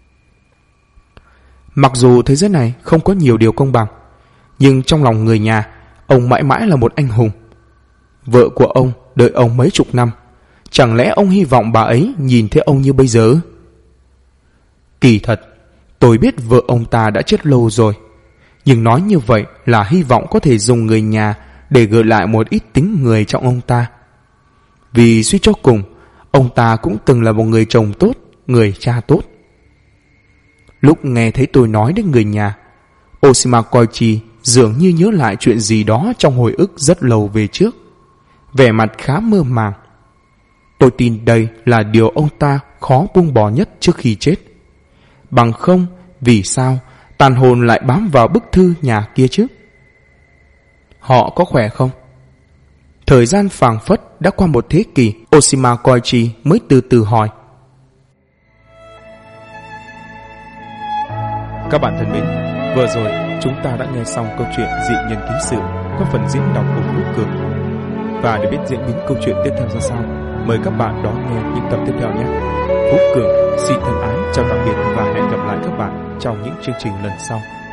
Mặc dù thế giới này không có nhiều điều công bằng, nhưng trong lòng người nhà, ông mãi mãi là một anh hùng. Vợ của ông đợi ông mấy chục năm, chẳng lẽ ông hy vọng bà ấy nhìn thấy ông như bây giờ? Kỳ thật, tôi biết vợ ông ta đã chết lâu rồi, nhưng nói như vậy là hy vọng có thể dùng người nhà để gợi lại một ít tính người trong ông ta. Vì suy cho cùng, ông ta cũng từng là một người chồng tốt, người cha tốt. Lúc nghe thấy tôi nói đến người nhà, Oshima Koichi dường như nhớ lại chuyện gì đó trong hồi ức rất lâu về trước, vẻ mặt khá mơ màng. Tôi tin đây là điều ông ta khó buông bỏ nhất trước khi chết. Bằng không, vì sao tàn hồn lại bám vào bức thư nhà kia chứ? Họ có khỏe không? Thời gian phảng phất đã qua một thế kỷ, Oshima Koichi mới từ từ hỏi. Các bạn thân mến, vừa rồi chúng ta đã nghe xong câu chuyện Dị Nhân Ký Sự qua phần diễn đọc của Phú Cường. Và để biết diễn biến câu chuyện tiếp theo ra sao, mời các bạn đón nghe những tập tiếp theo nhé. Phú Cường xin thân ái chào tạm biệt và hẹn gặp lại các bạn trong những chương trình lần sau.